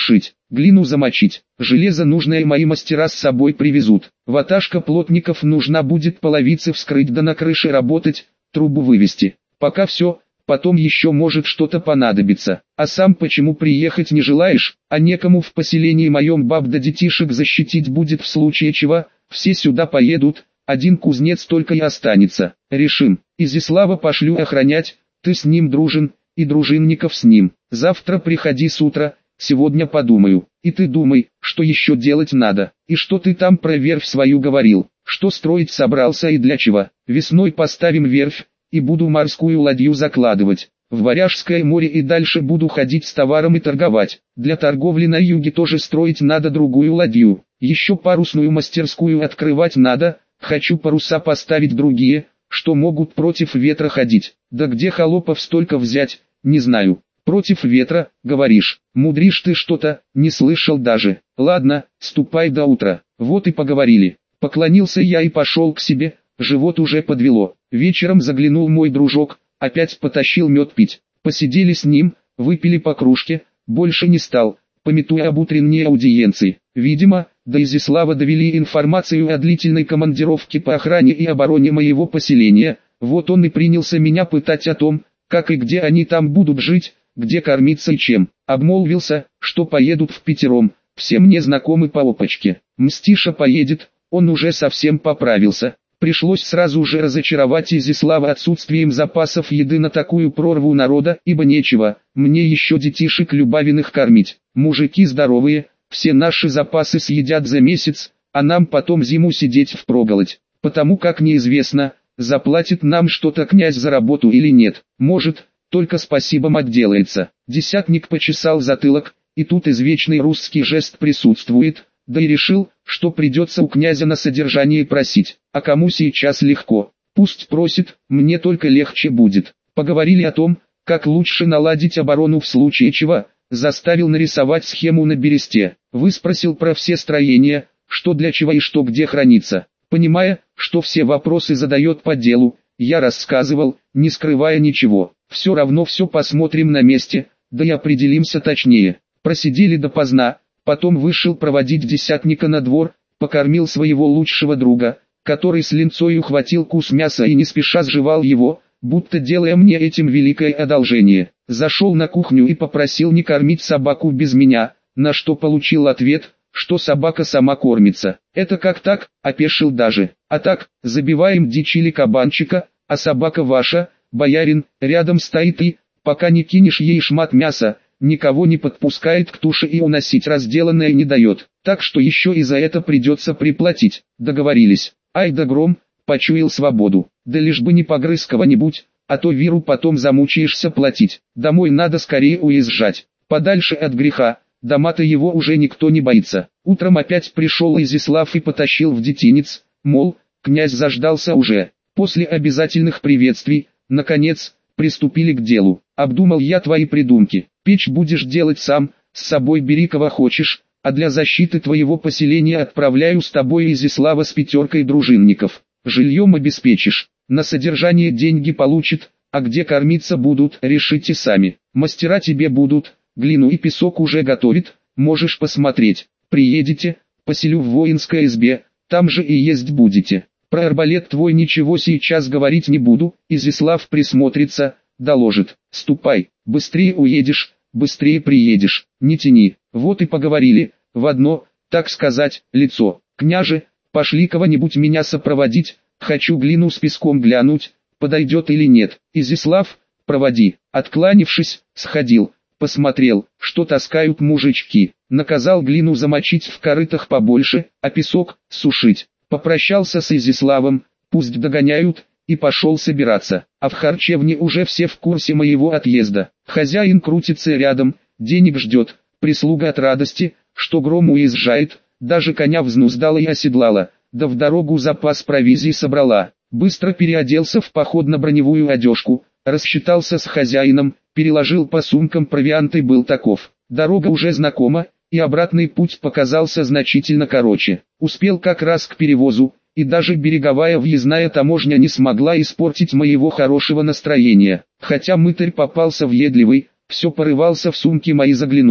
глину замочить, железо нужное мои мастера с собой привезут, ваташка плотников нужна будет половицы вскрыть да на крыше работать, трубу вывести. Пока все, потом еще может что-то понадобиться. А сам почему приехать не желаешь, а некому в поселении моем баб да детишек защитить будет в случае чего, все сюда поедут, один кузнец только и останется. Решим, Изяслава пошлю охранять, ты с ним дружен, и дружинников с ним. Завтра приходи с утра, сегодня подумаю. И ты думай, что еще делать надо, и что ты там про верфь свою говорил, что строить собрался и для чего. Весной поставим верфь, и буду морскую ладью закладывать. В Варяжское море и дальше буду ходить с товаром и торговать. Для торговли на юге тоже строить надо другую ладью. Еще парусную мастерскую открывать надо, хочу паруса поставить другие, что могут против ветра ходить. Да где холопов столько взять, не знаю. Против ветра, говоришь, мудришь ты что-то, не слышал даже. Ладно, ступай до утра. Вот и поговорили. Поклонился я и пошел к себе, живот уже подвело. Вечером заглянул мой дружок, опять потащил мед пить. Посидели с ним, выпили по кружке, больше не стал, памятуя об утренней аудиенции. Видимо, до Изяслава довели информацию о длительной командировке по охране и обороне моего поселения. Вот он и принялся меня пытать о том, как и где они там будут жить, где кормиться и чем. Обмолвился, что поедут впятером, все мне знакомы по опочке. Мстиша поедет, он уже совсем поправился. Пришлось сразу же разочаровать Изяслава отсутствием запасов еды на такую прорву народа, ибо нечего, мне еще детишек Любавиных кормить. Мужики здоровые, все наши запасы съедят за месяц, а нам потом зиму сидеть впроголодь. Потому как неизвестно, заплатит нам что-то князь за работу или нет. Может, только спасибом отделается. Десятник почесал затылок, и тут извечный русский жест присутствует, да и решил, что придется у князя на содержание просить. А кому сейчас легко? Пусть просит, мне только легче будет. Поговорили о том, как лучше наладить оборону в случае чего, заставил нарисовать схему на бересте. Выспросил про все строения, что для чего и что где хранится. Понимая, что все вопросы задает по делу, я рассказывал, не скрывая ничего. Все равно все посмотрим на месте, да и определимся точнее. Просидели допоздна, потом вышел проводить десятника на двор, покормил своего лучшего друга, который с линцой ухватил кус мяса и не спеша сживал его, будто делая мне этим великое одолжение. Зашел на кухню и попросил не кормить собаку без меня, на что получил ответ, что собака сама кормится. Это как так, опешил даже. А так, забиваем дичь или кабанчика, а собака ваша, боярин, рядом стоит и, пока не кинешь ей шмат мяса, никого не подпускает к туше и уносить разделанное не дает. Так что еще и за это придется приплатить. Договорились. Ай да Гром, почуял свободу. Да лишь бы не погрыз кого-нибудь, а то Виру потом замучаешься платить. Домой надо скорее уезжать. Подальше от греха. Дома-то его уже никто не боится. Утром опять пришел Изяслав и потащил в детинец, мол, князь заждался уже. После обязательных приветствий, наконец, приступили к делу. Обдумал я твои придумки. Печь будешь делать сам, с собой бери кого хочешь, а для защиты твоего поселения отправляю с тобой Изяслава с пятеркой дружинников. Жильем обеспечишь, на содержание деньги получит, а где кормиться будут, решите сами. Мастера тебе будут, глину и песок уже готовит, можешь посмотреть. Приедете, поселю в воинской избе, там же и есть будете. Про арбалет твой ничего сейчас говорить не буду, Изяслав присмотрится, доложит. Ступай, быстрее уедешь, быстрее приедешь, не тяни. Вот и поговорили, в одно, так сказать, лицо. Княже, пошли кого-нибудь меня сопроводить, хочу глину с песком глянуть, подойдет или нет. Изяслав, проводи. Откланившись, сходил, посмотрел, что таскают мужички. Наказал глину замочить в корытах побольше, а песок сушить. Попрощался с Изяславом, пусть догоняют, и пошел собираться. А в харчевне уже все в курсе моего отъезда. Хозяин крутится рядом, денег ждет, прислуга от радости, что Гром уезжает, даже коня взнуздала и оседлала, да в дорогу запас провизии собрала. Быстро переоделся в походно-броневую одежку, рассчитался с хозяином, переложил по сумкам провиант и был таков. Дорога уже знакома, и обратный путь показался значительно короче. Успел как раз к перевозу, и даже береговая въездная таможня не смогла испортить моего хорошего настроения. Хотя мытарь попался въедливый, все порывался в сумки мои заглянуть.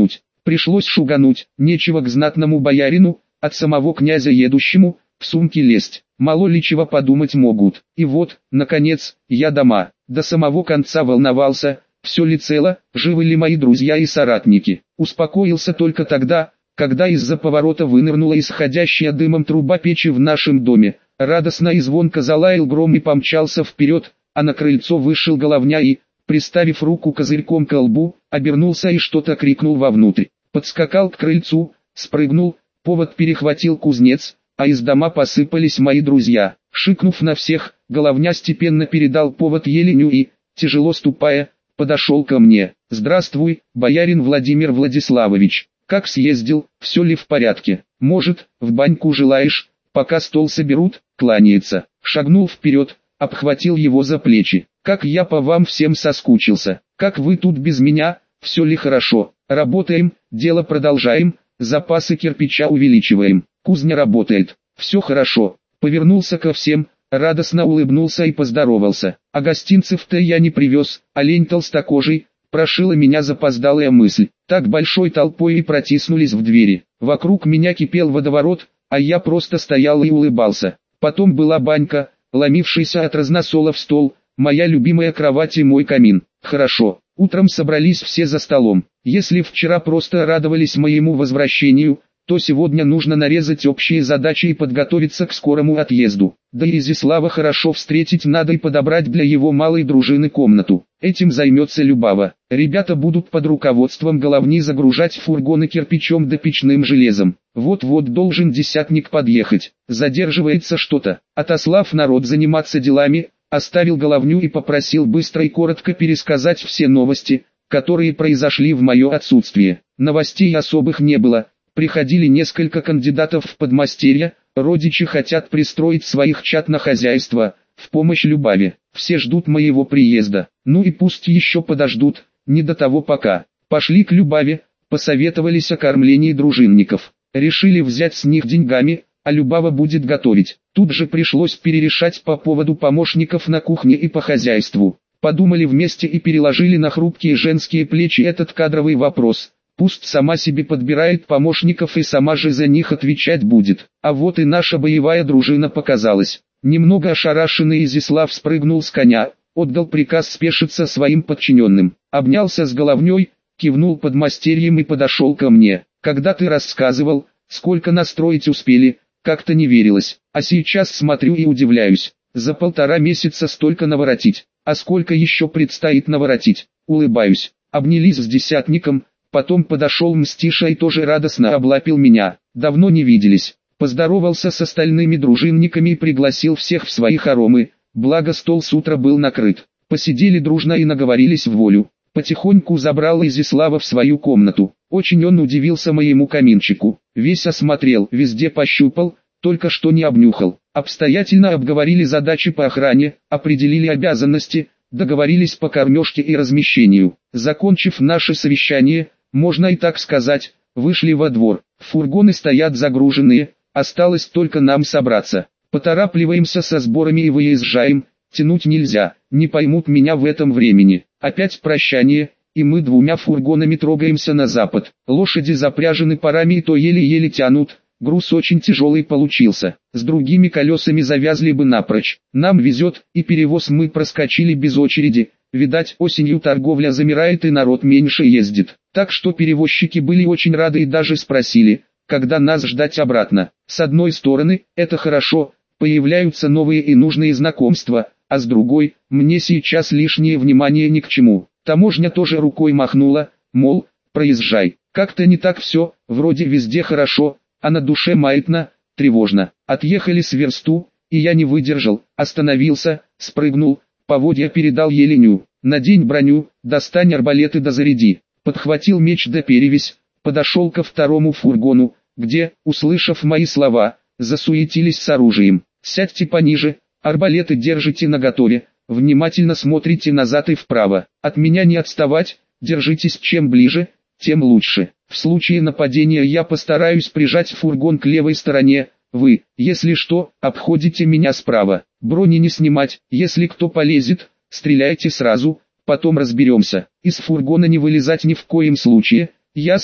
Пришлось шугануть, нечего к знатному боярину, от самого князя едущему, в сумки лезть, мало ли чего подумать могут. И вот, наконец, я дома. До самого конца волновался, все ли цело, живы ли мои друзья и соратники. Успокоился только тогда, когда из-за поворота вынырнула исходящая дымом труба печи в нашем доме. Радостно и звонко залаял гром и помчался вперед, а на крыльцо вышел головня и, приставив руку козырьком к лбу, обернулся и что-то крикнул вовнутрь. Подскакал к крыльцу, спрыгнул, повод перехватил кузнец, а из дома посыпались мои друзья. Шикнув на всех, головня степенно передал повод Еленю и, тяжело ступая, подошел ко мне. «Здравствуй, боярин Владимир Владиславович, как съездил, все ли в порядке? Может, в баньку желаешь, пока стол соберут?» Кланяется. Шагнул вперед, обхватил его за плечи. «Как я по вам всем соскучился, как вы тут без меня, все ли хорошо? Работаем, дело продолжаем, запасы кирпича увеличиваем, кузня работает, все хорошо». Повернулся ко всем, радостно улыбнулся и поздоровался. А гостинцев-то я не привез, олень толстокожий, прошила меня запоздалая мысль. Так большой толпой и протиснулись в двери. Вокруг меня кипел водоворот, а я просто стоял и улыбался. Потом была банька, ломившийся от разносолов стол, моя любимая кровать и мой камин. Хорошо, утром собрались все за столом. Если вчера просто радовались моему возвращению, то сегодня нужно нарезать общие задачи и подготовиться к скорому отъезду. Да и Изяслава хорошо встретить надо и подобрать для его малой дружины комнату. Этим займется Любава. Ребята будут под руководством головни загружать фургоны кирпичом да печным железом. Вот-вот должен десятник подъехать. Задерживается что-то. Отослав народ заниматься делами, оставил головню и попросил быстро и коротко пересказать все новости, которые произошли в мое отсутствие. Новостей особых не было. Приходили несколько кандидатов в подмастерья, родичи хотят пристроить своих чад на хозяйство, в помощь Любаве. Все ждут моего приезда, ну и пусть еще подождут, не до того пока. Пошли к Любаве, посоветовались о кормлении дружинников. Решили взять с них деньгами, а Любава будет готовить. Тут же пришлось перерешать по поводу помощников на кухне и по хозяйству. Подумали вместе и переложили на хрупкие женские плечи этот кадровый вопрос. Пусть сама себе подбирает помощников и сама же за них отвечать будет. А вот и наша боевая дружина показалась. Немного ошарашенный Изяслав спрыгнул с коня, отдал приказ спешиться своим подчиненным. Обнялся с головней, кивнул подмастерьем и подошел ко мне. «Когда ты рассказывал, сколько настроить успели, как-то не верилось. А сейчас смотрю и удивляюсь. За полтора месяца столько наворотить. А сколько еще предстоит наворотить?» Улыбаюсь. Обнялись с десятником. Потом подошел Мстиша и тоже радостно облапил меня. Давно не виделись. Поздоровался с остальными дружинниками и пригласил всех в свои хоромы, благо стол с утра был накрыт. Посидели дружно и наговорились в волю. Потихоньку забрал Изяслава в свою комнату. Очень он удивился моему каминчику. Весь осмотрел, везде пощупал, только что не обнюхал. Обстоятельно обговорили задачи по охране, определили обязанности, договорились по кормежке и размещению. Закончив наше совещание, можно и так сказать, вышли во двор. Фургоны стоят загруженные, осталось только нам собраться. Поторапливаемся со сборами и выезжаем, тянуть нельзя, не поймут меня в этом времени. Опять прощание, и мы двумя фургонами трогаемся на запад. Лошади запряжены парами и то еле-еле тянут, груз очень тяжелый получился. С другими колесами завязли бы напрочь. Нам везет, и перевоз мы проскочили без очереди. Видать, осенью торговля замирает и народ меньше ездит. Так что перевозчики были очень рады и даже спросили, когда нас ждать обратно. С одной стороны, это хорошо, появляются новые и нужные знакомства, а с другой, мне сейчас лишнее внимание ни к чему. Таможня тоже рукой махнула, мол, проезжай. Как-то не так все, вроде везде хорошо, а на душе маятно, тревожно. Отъехали с версту, и я не выдержал, остановился, спрыгнул, поводья передал Еленю. «Надень броню, достань арбалеты да заряди». Подхватил меч да перевязь, подошел ко второму фургону, где, услышав мои слова, засуетились с оружием. «Сядьте пониже, арбалеты держите наготове, внимательно смотрите назад и вправо. От меня не отставать, держитесь чем ближе, тем лучше. В случае нападения я постараюсь прижать фургон к левой стороне, вы, если что, обходите меня справа. Брони не снимать, если кто полезет, стреляйте сразу, потом разберемся. Из фургона не вылезать ни в коем случае, ясно?»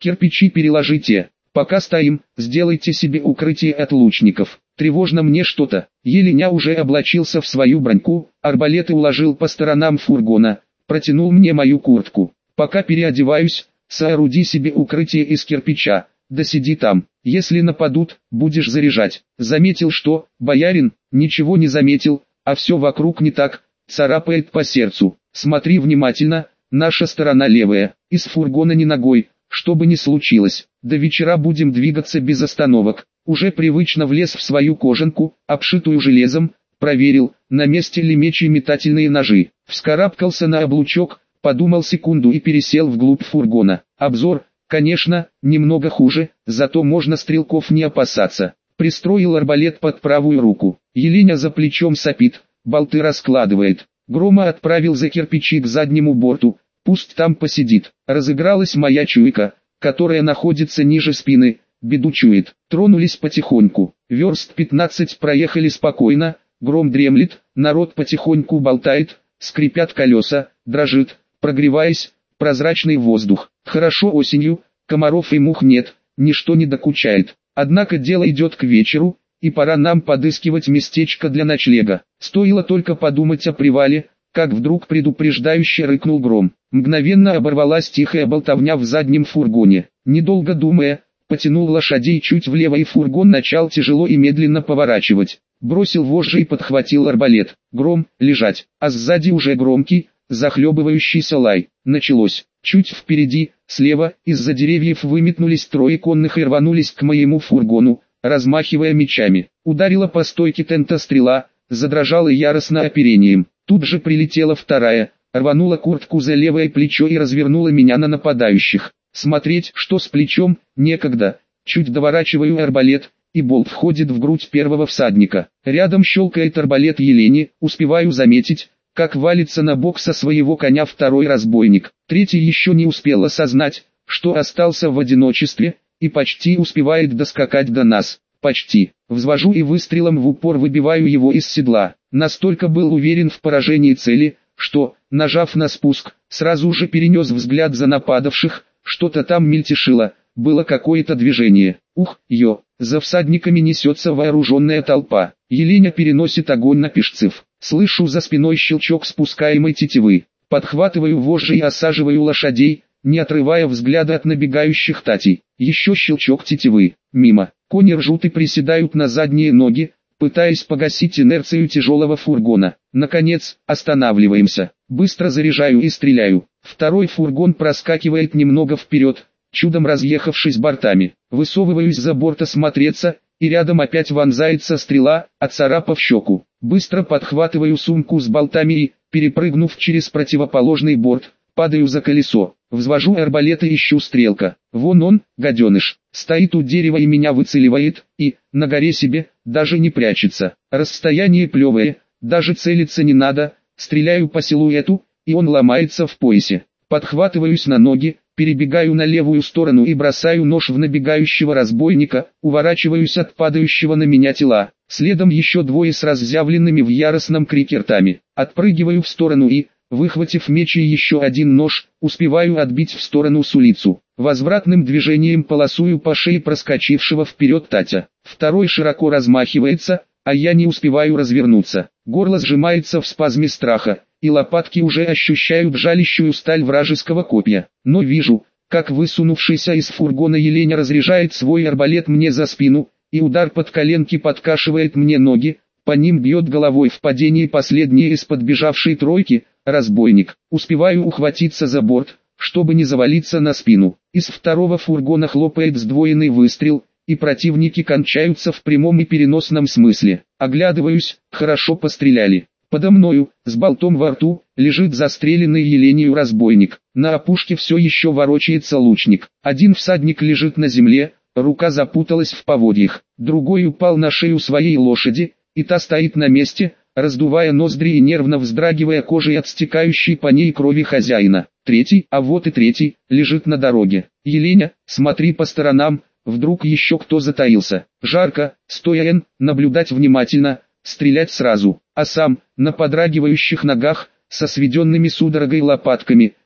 Кирпичи переложите. Пока стоим, сделайте себе укрытие от лучников. Тревожно мне что-то. Еленя уже облачился в свою броньку, арбалеты уложил по сторонам фургона, протянул мне мою куртку. Пока переодеваюсь, сооруди себе укрытие из кирпича, да сиди там. Если нападут, будешь заряжать. Заметил что, боярин? Ничего не заметил, а все вокруг не так, царапает по сердцу. Смотри внимательно, наша сторона левая, из фургона ни ногой, что бы ни случилось. До вечера будем двигаться без остановок. Уже привычно влез в свою кожанку, обшитую железом, проверил, на месте ли меч и метательные ножи. Вскарабкался на облучок, подумал секунду и пересел вглубь фургона. Обзор, конечно, немного хуже, зато можно стрелков не опасаться. Пристроил арбалет под правую руку. Еленя за плечом сопит, болты раскладывает. Грома отправил за кирпичи к заднему борту, пусть там посидит. Разыгралась моя чуйка, которая находится ниже спины, беду чует. Тронулись потихоньку, верст пятнадцать проехали спокойно, Гром дремлет, народ потихоньку болтает, скрипят колеса, дрожит, прогреваясь, прозрачный воздух. Хорошо осенью, комаров и мух нет, ничто не докучает. Однако дело идет к вечеру, и пора нам подыскивать местечко для ночлега. Стоило только подумать о привале, как вдруг предупреждающе рыкнул Гром. Мгновенно оборвалась тихая болтовня в заднем фургоне. Недолго думая, потянул лошадей чуть влево, и фургон начал тяжело и медленно поворачивать. Бросил вожжи и подхватил арбалет. Гром, лежать, а сзади уже громкий, захлебывающийся лай. Началось. Чуть впереди, слева, из-за деревьев выметнулись трое конных и рванулись к моему фургону, размахивая мечами. Ударила по стойке тента стрела, задрожала яростно оперением. Тут же прилетела вторая, рванула куртку за левое плечо и развернула меня на нападающих. Смотреть, что с плечом, некогда. Чуть доворачиваю арбалет, и болт входит в грудь первого всадника. Рядом щелкает арбалет Елене, успеваю заметить, как валится на бок со своего коня второй разбойник. Третий еще не успел осознать, что остался в одиночестве, и почти успевает доскакать до нас. Почти. Взвожу и выстрелом в упор выбиваю его из седла. Настолько был уверен в поражении цели, что, нажав на спуск, сразу же перенес взгляд за нападавших. Что-то там мельтешило, было какое-то движение. Ух, ё, за всадниками несется вооруженная толпа. Еленя переносит огонь на пешцев. Слышу за спиной щелчок спускаемой тетивы. Подхватываю вожжи и осаживаю лошадей, не отрывая взгляда от набегающих татей. Еще щелчок тетивы. Мимо. Кони ржут и приседают на задние ноги, пытаясь погасить инерцию тяжелого фургона. Наконец, останавливаемся. Быстро заряжаю и стреляю. Второй фургон проскакивает немного вперед, чудом разъехавшись бортами. Высовываюсь за борт осмотреться, и рядом опять вонзается стрела, отцарапав щеку. Быстро подхватываю сумку с болтами и, перепрыгнув через противоположный борт, падаю за колесо. Взвожу арбалет и ищу стрелка. Вон он, гаденыш, стоит у дерева и меня выцеливает, и, на горе себе, даже не прячется. Расстояние плевое, даже целиться не надо, стреляю по силуэту, и он ломается в поясе. Подхватываюсь на ноги, перебегаю на левую сторону и бросаю нож в набегающего разбойника, уворачиваюсь от падающего на меня тела. Следом еще двое с разъявленными в яростном крике ртами. Отпрыгиваю в сторону и, выхватив меч и еще один нож, успеваю отбить в сторону с улицу. Возвратным движением полосую по шее проскочившего вперед Татя. Второй широко размахивается, а я не успеваю развернуться. Горло сжимается в спазме страха, и лопатки уже ощущают жалящую сталь вражеского копья. Но вижу, как высунувшийся из фургона Еленя разряжает свой арбалет мне за спину, и удар под коленки подкашивает мне ноги, по ним бьет головой в падении последний из подбежавшей тройки, разбойник. Успеваю ухватиться за борт, чтобы не завалиться на спину. Из второго фургона хлопает сдвоенный выстрел, и противники кончаются в прямом и переносном смысле. Оглядываюсь, хорошо постреляли. Подо мною, с болтом во рту, лежит застреленный Еленею разбойник. На опушке все еще ворочается лучник. Один всадник лежит на земле, рука запуталась в поводьях. Другой упал на шею своей лошади, и та стоит на месте, раздувая ноздри и нервно вздрагивая кожей от стекающей по ней крови хозяина. Третий, а вот и третий, лежит на дороге. Еленя, смотри по сторонам, вдруг еще кто затаился. Жарко, стоя, наблюдать внимательно, стрелять сразу. А сам, на подрагивающих ногах, со сведенными судорогой лопатками,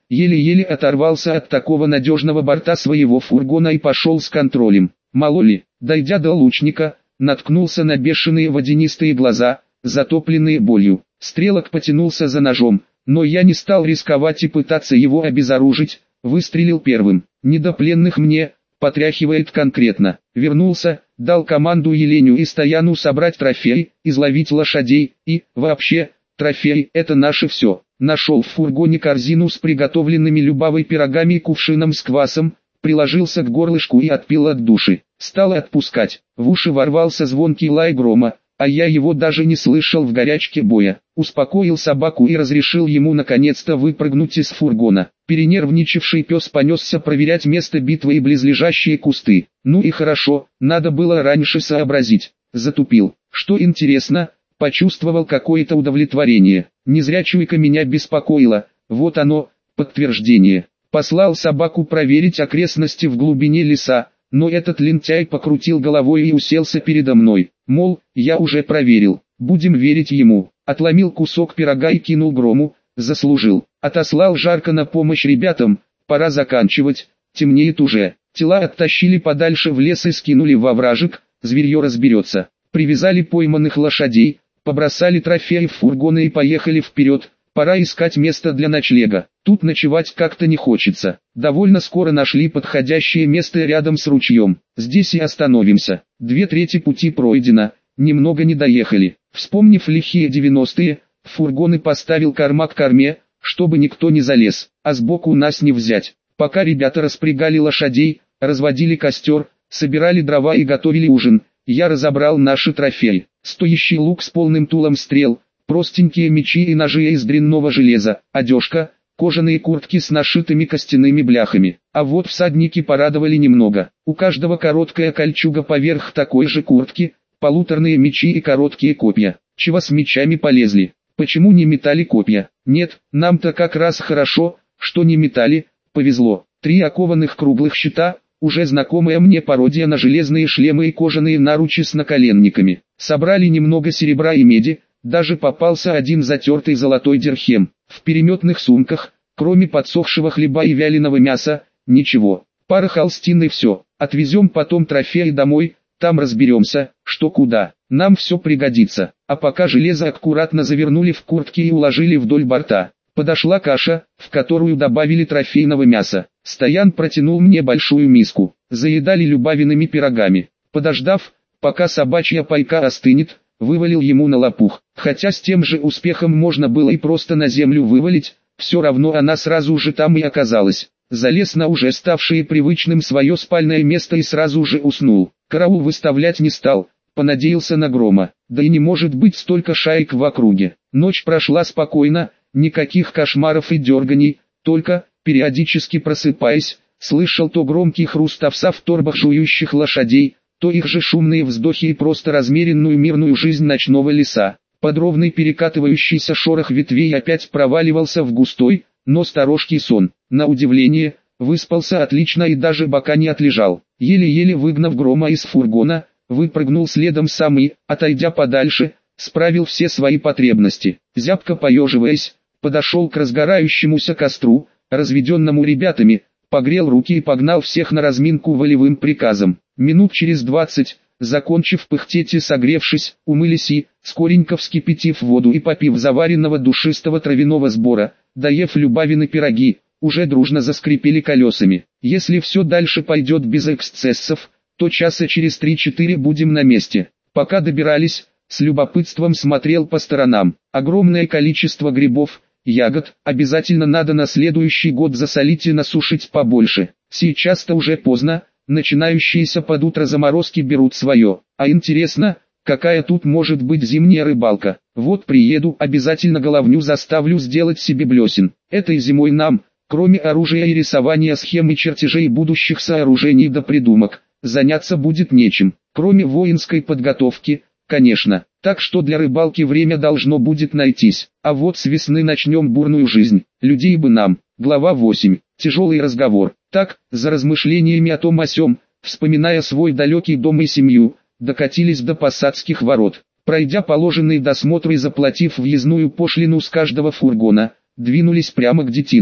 еле-еле оторвался от такого надежного борта своего фургона и пошел с контролем. Мало ли, дойдя до лучника, наткнулся на бешеные водянистые глаза, затопленные болью. Стрелок потянулся за ножом, но я не стал рисковать и пытаться его обезоружить, выстрелил первым. Не до пленных мне, потряхивает конкретно. Вернулся, дал команду Еленю и Стояну собрать трофей, изловить лошадей, и, вообще, трофей – это наше все. Нашел в фургоне корзину с приготовленными Любавой пирогами и кувшином с квасом, приложился к горлышку и отпил от души. Стал отпускать, в уши ворвался звонкий лай грома, а я его даже не слышал в горячке боя. Успокоил собаку и разрешил ему наконец-то выпрыгнуть из фургона. Перенервничавший пес понесся проверять место битвы и близлежащие кусты. Ну и хорошо, надо было раньше сообразить. Затупил. Что интересно, почувствовал какое-то удовлетворение. Не зря чуйка меня беспокоила, вот оно, подтверждение. Послал собаку проверить окрестности в глубине леса, но этот лентяй покрутил головой и уселся передо мной. Мол, я уже проверил, будем верить ему. Отломил кусок пирога и кинул Грому, заслужил. Отослал жарко на помощь ребятам, пора заканчивать, темнеет уже. Тела оттащили подальше в лес и скинули во вражек, зверье разберется. Привязали пойманных лошадей, побросали трофеи в фургоны и поехали вперед. Пора искать место для ночлега. Тут ночевать как-то не хочется. Довольно скоро нашли подходящее место рядом с ручьем. Здесь и остановимся. Две трети пути пройдено, немного не доехали. Вспомнив лихие девяностые, в фургоны поставил корма к корме, чтобы никто не залез, а сбоку нас не взять. Пока ребята распрягали лошадей, разводили костер, собирали дрова и готовили ужин, я разобрал наши трофеи. Стоящий лук с полным тулом стрел, простенькие мечи и ножи из дрянного железа, одежка, кожаные куртки с нашитыми костяными бляхами. А вот всадники порадовали немного. У каждого короткая кольчуга поверх такой же куртки, полуторные мечи и короткие копья. Чего с мечами полезли? Почему не метали копья? Нет, нам-то как раз хорошо, что не метали, повезло. Три окованных круглых щита, уже знакомая мне пародия на железные шлемы и кожаные наручи с наколенниками. Собрали немного серебра и меди, даже попался один затертый золотой дирхем. В переметных сумках, кроме подсохшего хлеба и вяленого мяса, ничего. Пара холстин и все. Отвезем потом трофеи домой, там разберемся, что куда. Нам все пригодится. А пока железо аккуратно завернули в куртки и уложили вдоль борта. Подошла каша, в которую добавили трофейного мяса. Стоян протянул мне большую миску. Заедали Любавиными пирогами. Подождав, пока собачья пайка остынет, вывалил ему на лопух. Хотя с тем же успехом можно было и просто на землю вывалить, все равно она сразу же там и оказалась. Залез на уже ставшее привычным свое спальное место и сразу же уснул. Караул выставлять не стал, понадеялся на Грома. Да и не может быть столько шаек в округе. Ночь прошла спокойно, никаких кошмаров и дерганий, только, периодически просыпаясь, слышал то громкий хруст овса в торбах жующих лошадей, то их же шумные вздохи и просто размеренную мирную жизнь ночного леса. Под ровный перекатывающийся шорох ветвей опять проваливался в густой, но сторожкий сон. На удивление, выспался отлично и даже бока не отлежал. Еле-еле выгнав Грома из фургона, выпрыгнул следом сам и, отойдя подальше, справил все свои потребности. Зябко поеживаясь, подошел к разгорающемуся костру, разведенному ребятами, погрел руки и погнал всех на разминку волевым приказом. Минут через двадцать, закончив пыхтеть и согревшись, умылись и, скоренько вскипятив воду и попив заваренного душистого травяного сбора, доев Любавины пироги, уже дружно заскрипели колесами. Если все дальше пойдет без эксцессов, то часа через три-четыре будем на месте. Пока добирались, с любопытством смотрел по сторонам. Огромное количество грибов, ягод, обязательно надо на следующий год засолить и насушить побольше. Сейчас-то уже поздно, начинающиеся под утро заморозки берут свое. А интересно, какая тут может быть зимняя рыбалка? Вот приеду, обязательно головню заставлю сделать себе блесен. Этой зимой нам, кроме оружия и рисования схем и чертежей будущих сооружений да придумок, заняться будет нечем, кроме воинской подготовки, конечно. Так что для рыбалки время должно будет найтись. А вот с весны начнем бурную жизнь. Людей бы нам. Глава восемь. Тяжелый разговор. Так, за размышлениями о том о сём, вспоминая свой далекий дом и семью, докатились до посадских ворот. Пройдя положенный досмотр и заплатив въездную пошлину с каждого фургона, двинулись прямо к детинцу.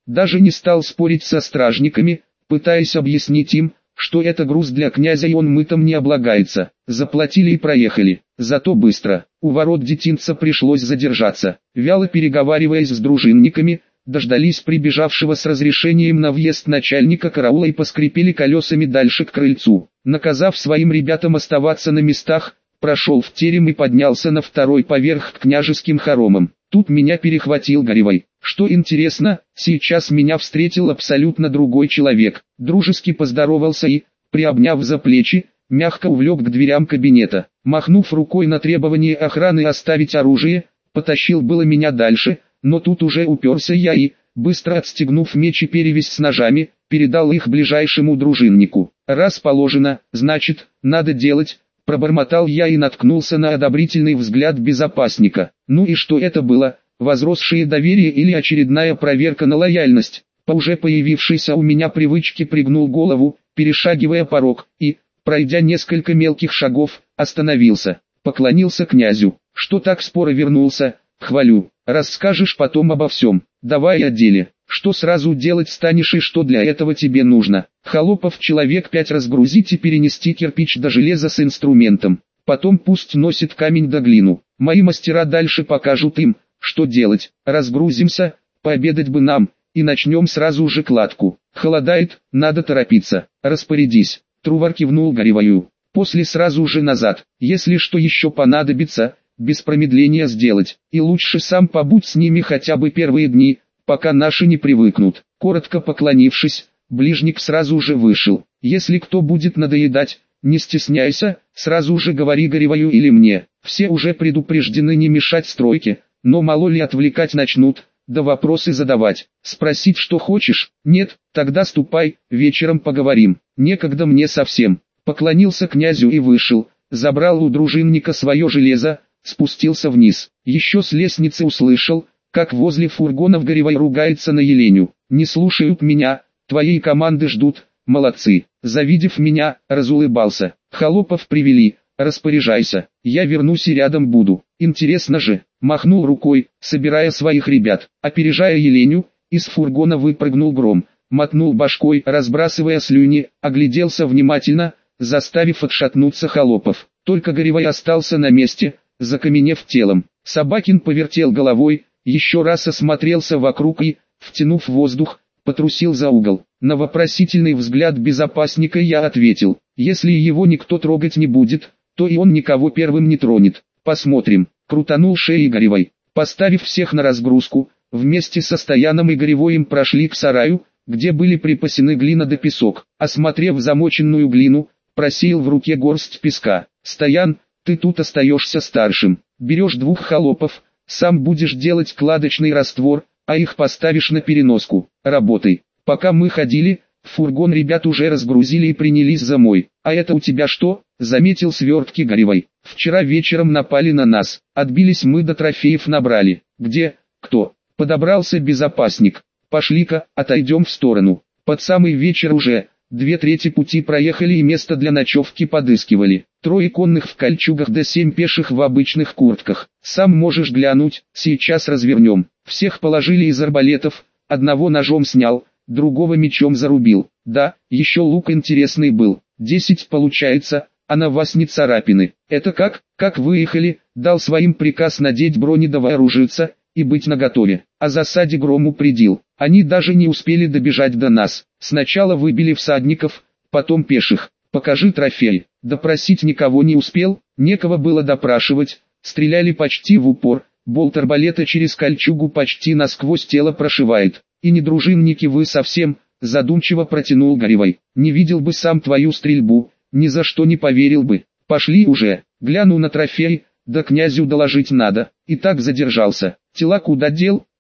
Даже не стал спорить со стражниками, пытаясь объяснить им, что это груз для князя и он мытом не облагается. Заплатили и проехали, зато быстро. У ворот детинца пришлось задержаться. Вяло переговариваясь с дружинниками, дождались прибежавшего с разрешением на въезд начальника караула и поскрипели колесами дальше к крыльцу. Наказав своим ребятам оставаться на местах, прошел в терем и поднялся на второй поверх к княжеским хоромам. Тут меня перехватил Горевой. Что интересно, сейчас меня встретил абсолютно другой человек. Дружески поздоровался и, приобняв за плечи, мягко увлек к дверям кабинета. Махнув рукой на требование охраны оставить оружие, потащил было меня дальше, но тут уже уперся я и, быстро отстегнув меч и перевязь с ножами, передал их ближайшему дружиннику. Раз положено, значит, надо делать. Пробормотал я и наткнулся на одобрительный взгляд безопасника. Ну и что это было? Возросшее доверие или очередная проверка на лояльность? По уже появившейся у меня привычке пригнул голову, перешагивая порог, и, пройдя несколько мелких шагов, остановился. Поклонился князю. Что так споро вернулся? Хвалю. Расскажешь потом обо всем. Давай о деле. Что сразу делать станешь и что для этого тебе нужно? Холопов человек пять разгрузить и перенести кирпич до железа с инструментом. Потом пусть носит камень да глину. Мои мастера дальше покажут им, что делать. Разгрузимся, пообедать бы нам, и начнем сразу же кладку. Холодает, надо торопиться. Распорядись. Трувор кивнул Горевою. После сразу же назад. Если что еще понадобится, без промедления сделать. И лучше сам побудь с ними хотя бы первые дни, пока наши не привыкнут. Коротко поклонившись, ближник сразу же вышел. Если кто будет надоедать, не стесняйся, сразу же говори Горевою или мне. Все уже предупреждены не мешать стройке, но мало ли отвлекать начнут, да вопросы задавать. Спросить что хочешь? Нет, тогда ступай, вечером поговорим. Некогда мне совсем. Поклонился князю и вышел, забрал у дружинника свое железо, спустился вниз. Еще с лестницы услышал, как возле фургонов Горевой ругается на Еленю. Не слушают меня, твоей команды ждут, молодцы. Завидев меня, разулыбался. Холопов привели, распоряжайся, я вернусь и рядом буду. Интересно же, махнул рукой, собирая своих ребят. Опережая Еленю, из фургона выпрыгнул Гром, мотнул башкой, разбрасывая слюни, огляделся внимательно, заставив отшатнуться Холопов. Только Горевой остался на месте, закаменев телом. Собакин повертел головой, еще раз осмотрелся вокруг и, втянув воздух, потрусил за угол. На вопросительный взгляд безопасника я ответил: если его никто трогать не будет, то и он никого первым не тронет. Посмотрим. Крутанул шеей Горевой. Поставив всех на разгрузку, вместе со Стояном и Горевоем прошли к сараю, где были припасены глина да песок. Осмотрев замоченную глину, просеял в руке горсть песка. Стоян, ты тут остаешься старшим. Берешь двух холопов, сам будешь делать кладочный раствор, а их поставишь на переноску. Работай. Пока мы ходили, фургон ребят уже разгрузили и принялись за мой. А это у тебя что? Заметил свертки Горевой. Вчера вечером напали на нас. Отбились мы до трофеев набрали. Где? Кто? Подобрался безопасник. Пошли-ка, отойдем в сторону. Под самый вечер уже. Две трети пути проехали и место для ночевки подыскивали. Трое конных в кольчугах да семь пеших в обычных куртках. Сам можешь глянуть, сейчас развернем. Всех положили из арбалетов, одного ножом снял, другого мечом зарубил. Да, еще лук интересный был. Десять получается, а на вас не царапины. Это как? Как выехали, дал своим приказ надеть брони да вооружиться, и быть наготове. О засаде Гром упредил. Они даже не успели добежать до нас. Сначала выбили всадников, потом пеших. Покажи трофей. Допросить никого не успел, некого было допрашивать. Стреляли почти в упор. Болт арбалета через кольчугу почти насквозь тело прошивает. И не дружинники вы совсем, задумчиво протянул Горевой. Не видел бы сам твою стрельбу, ни за что не поверил бы. Пошли уже, гляну на трофей, да князю доложить надо. И так задержался. Тела куда дел?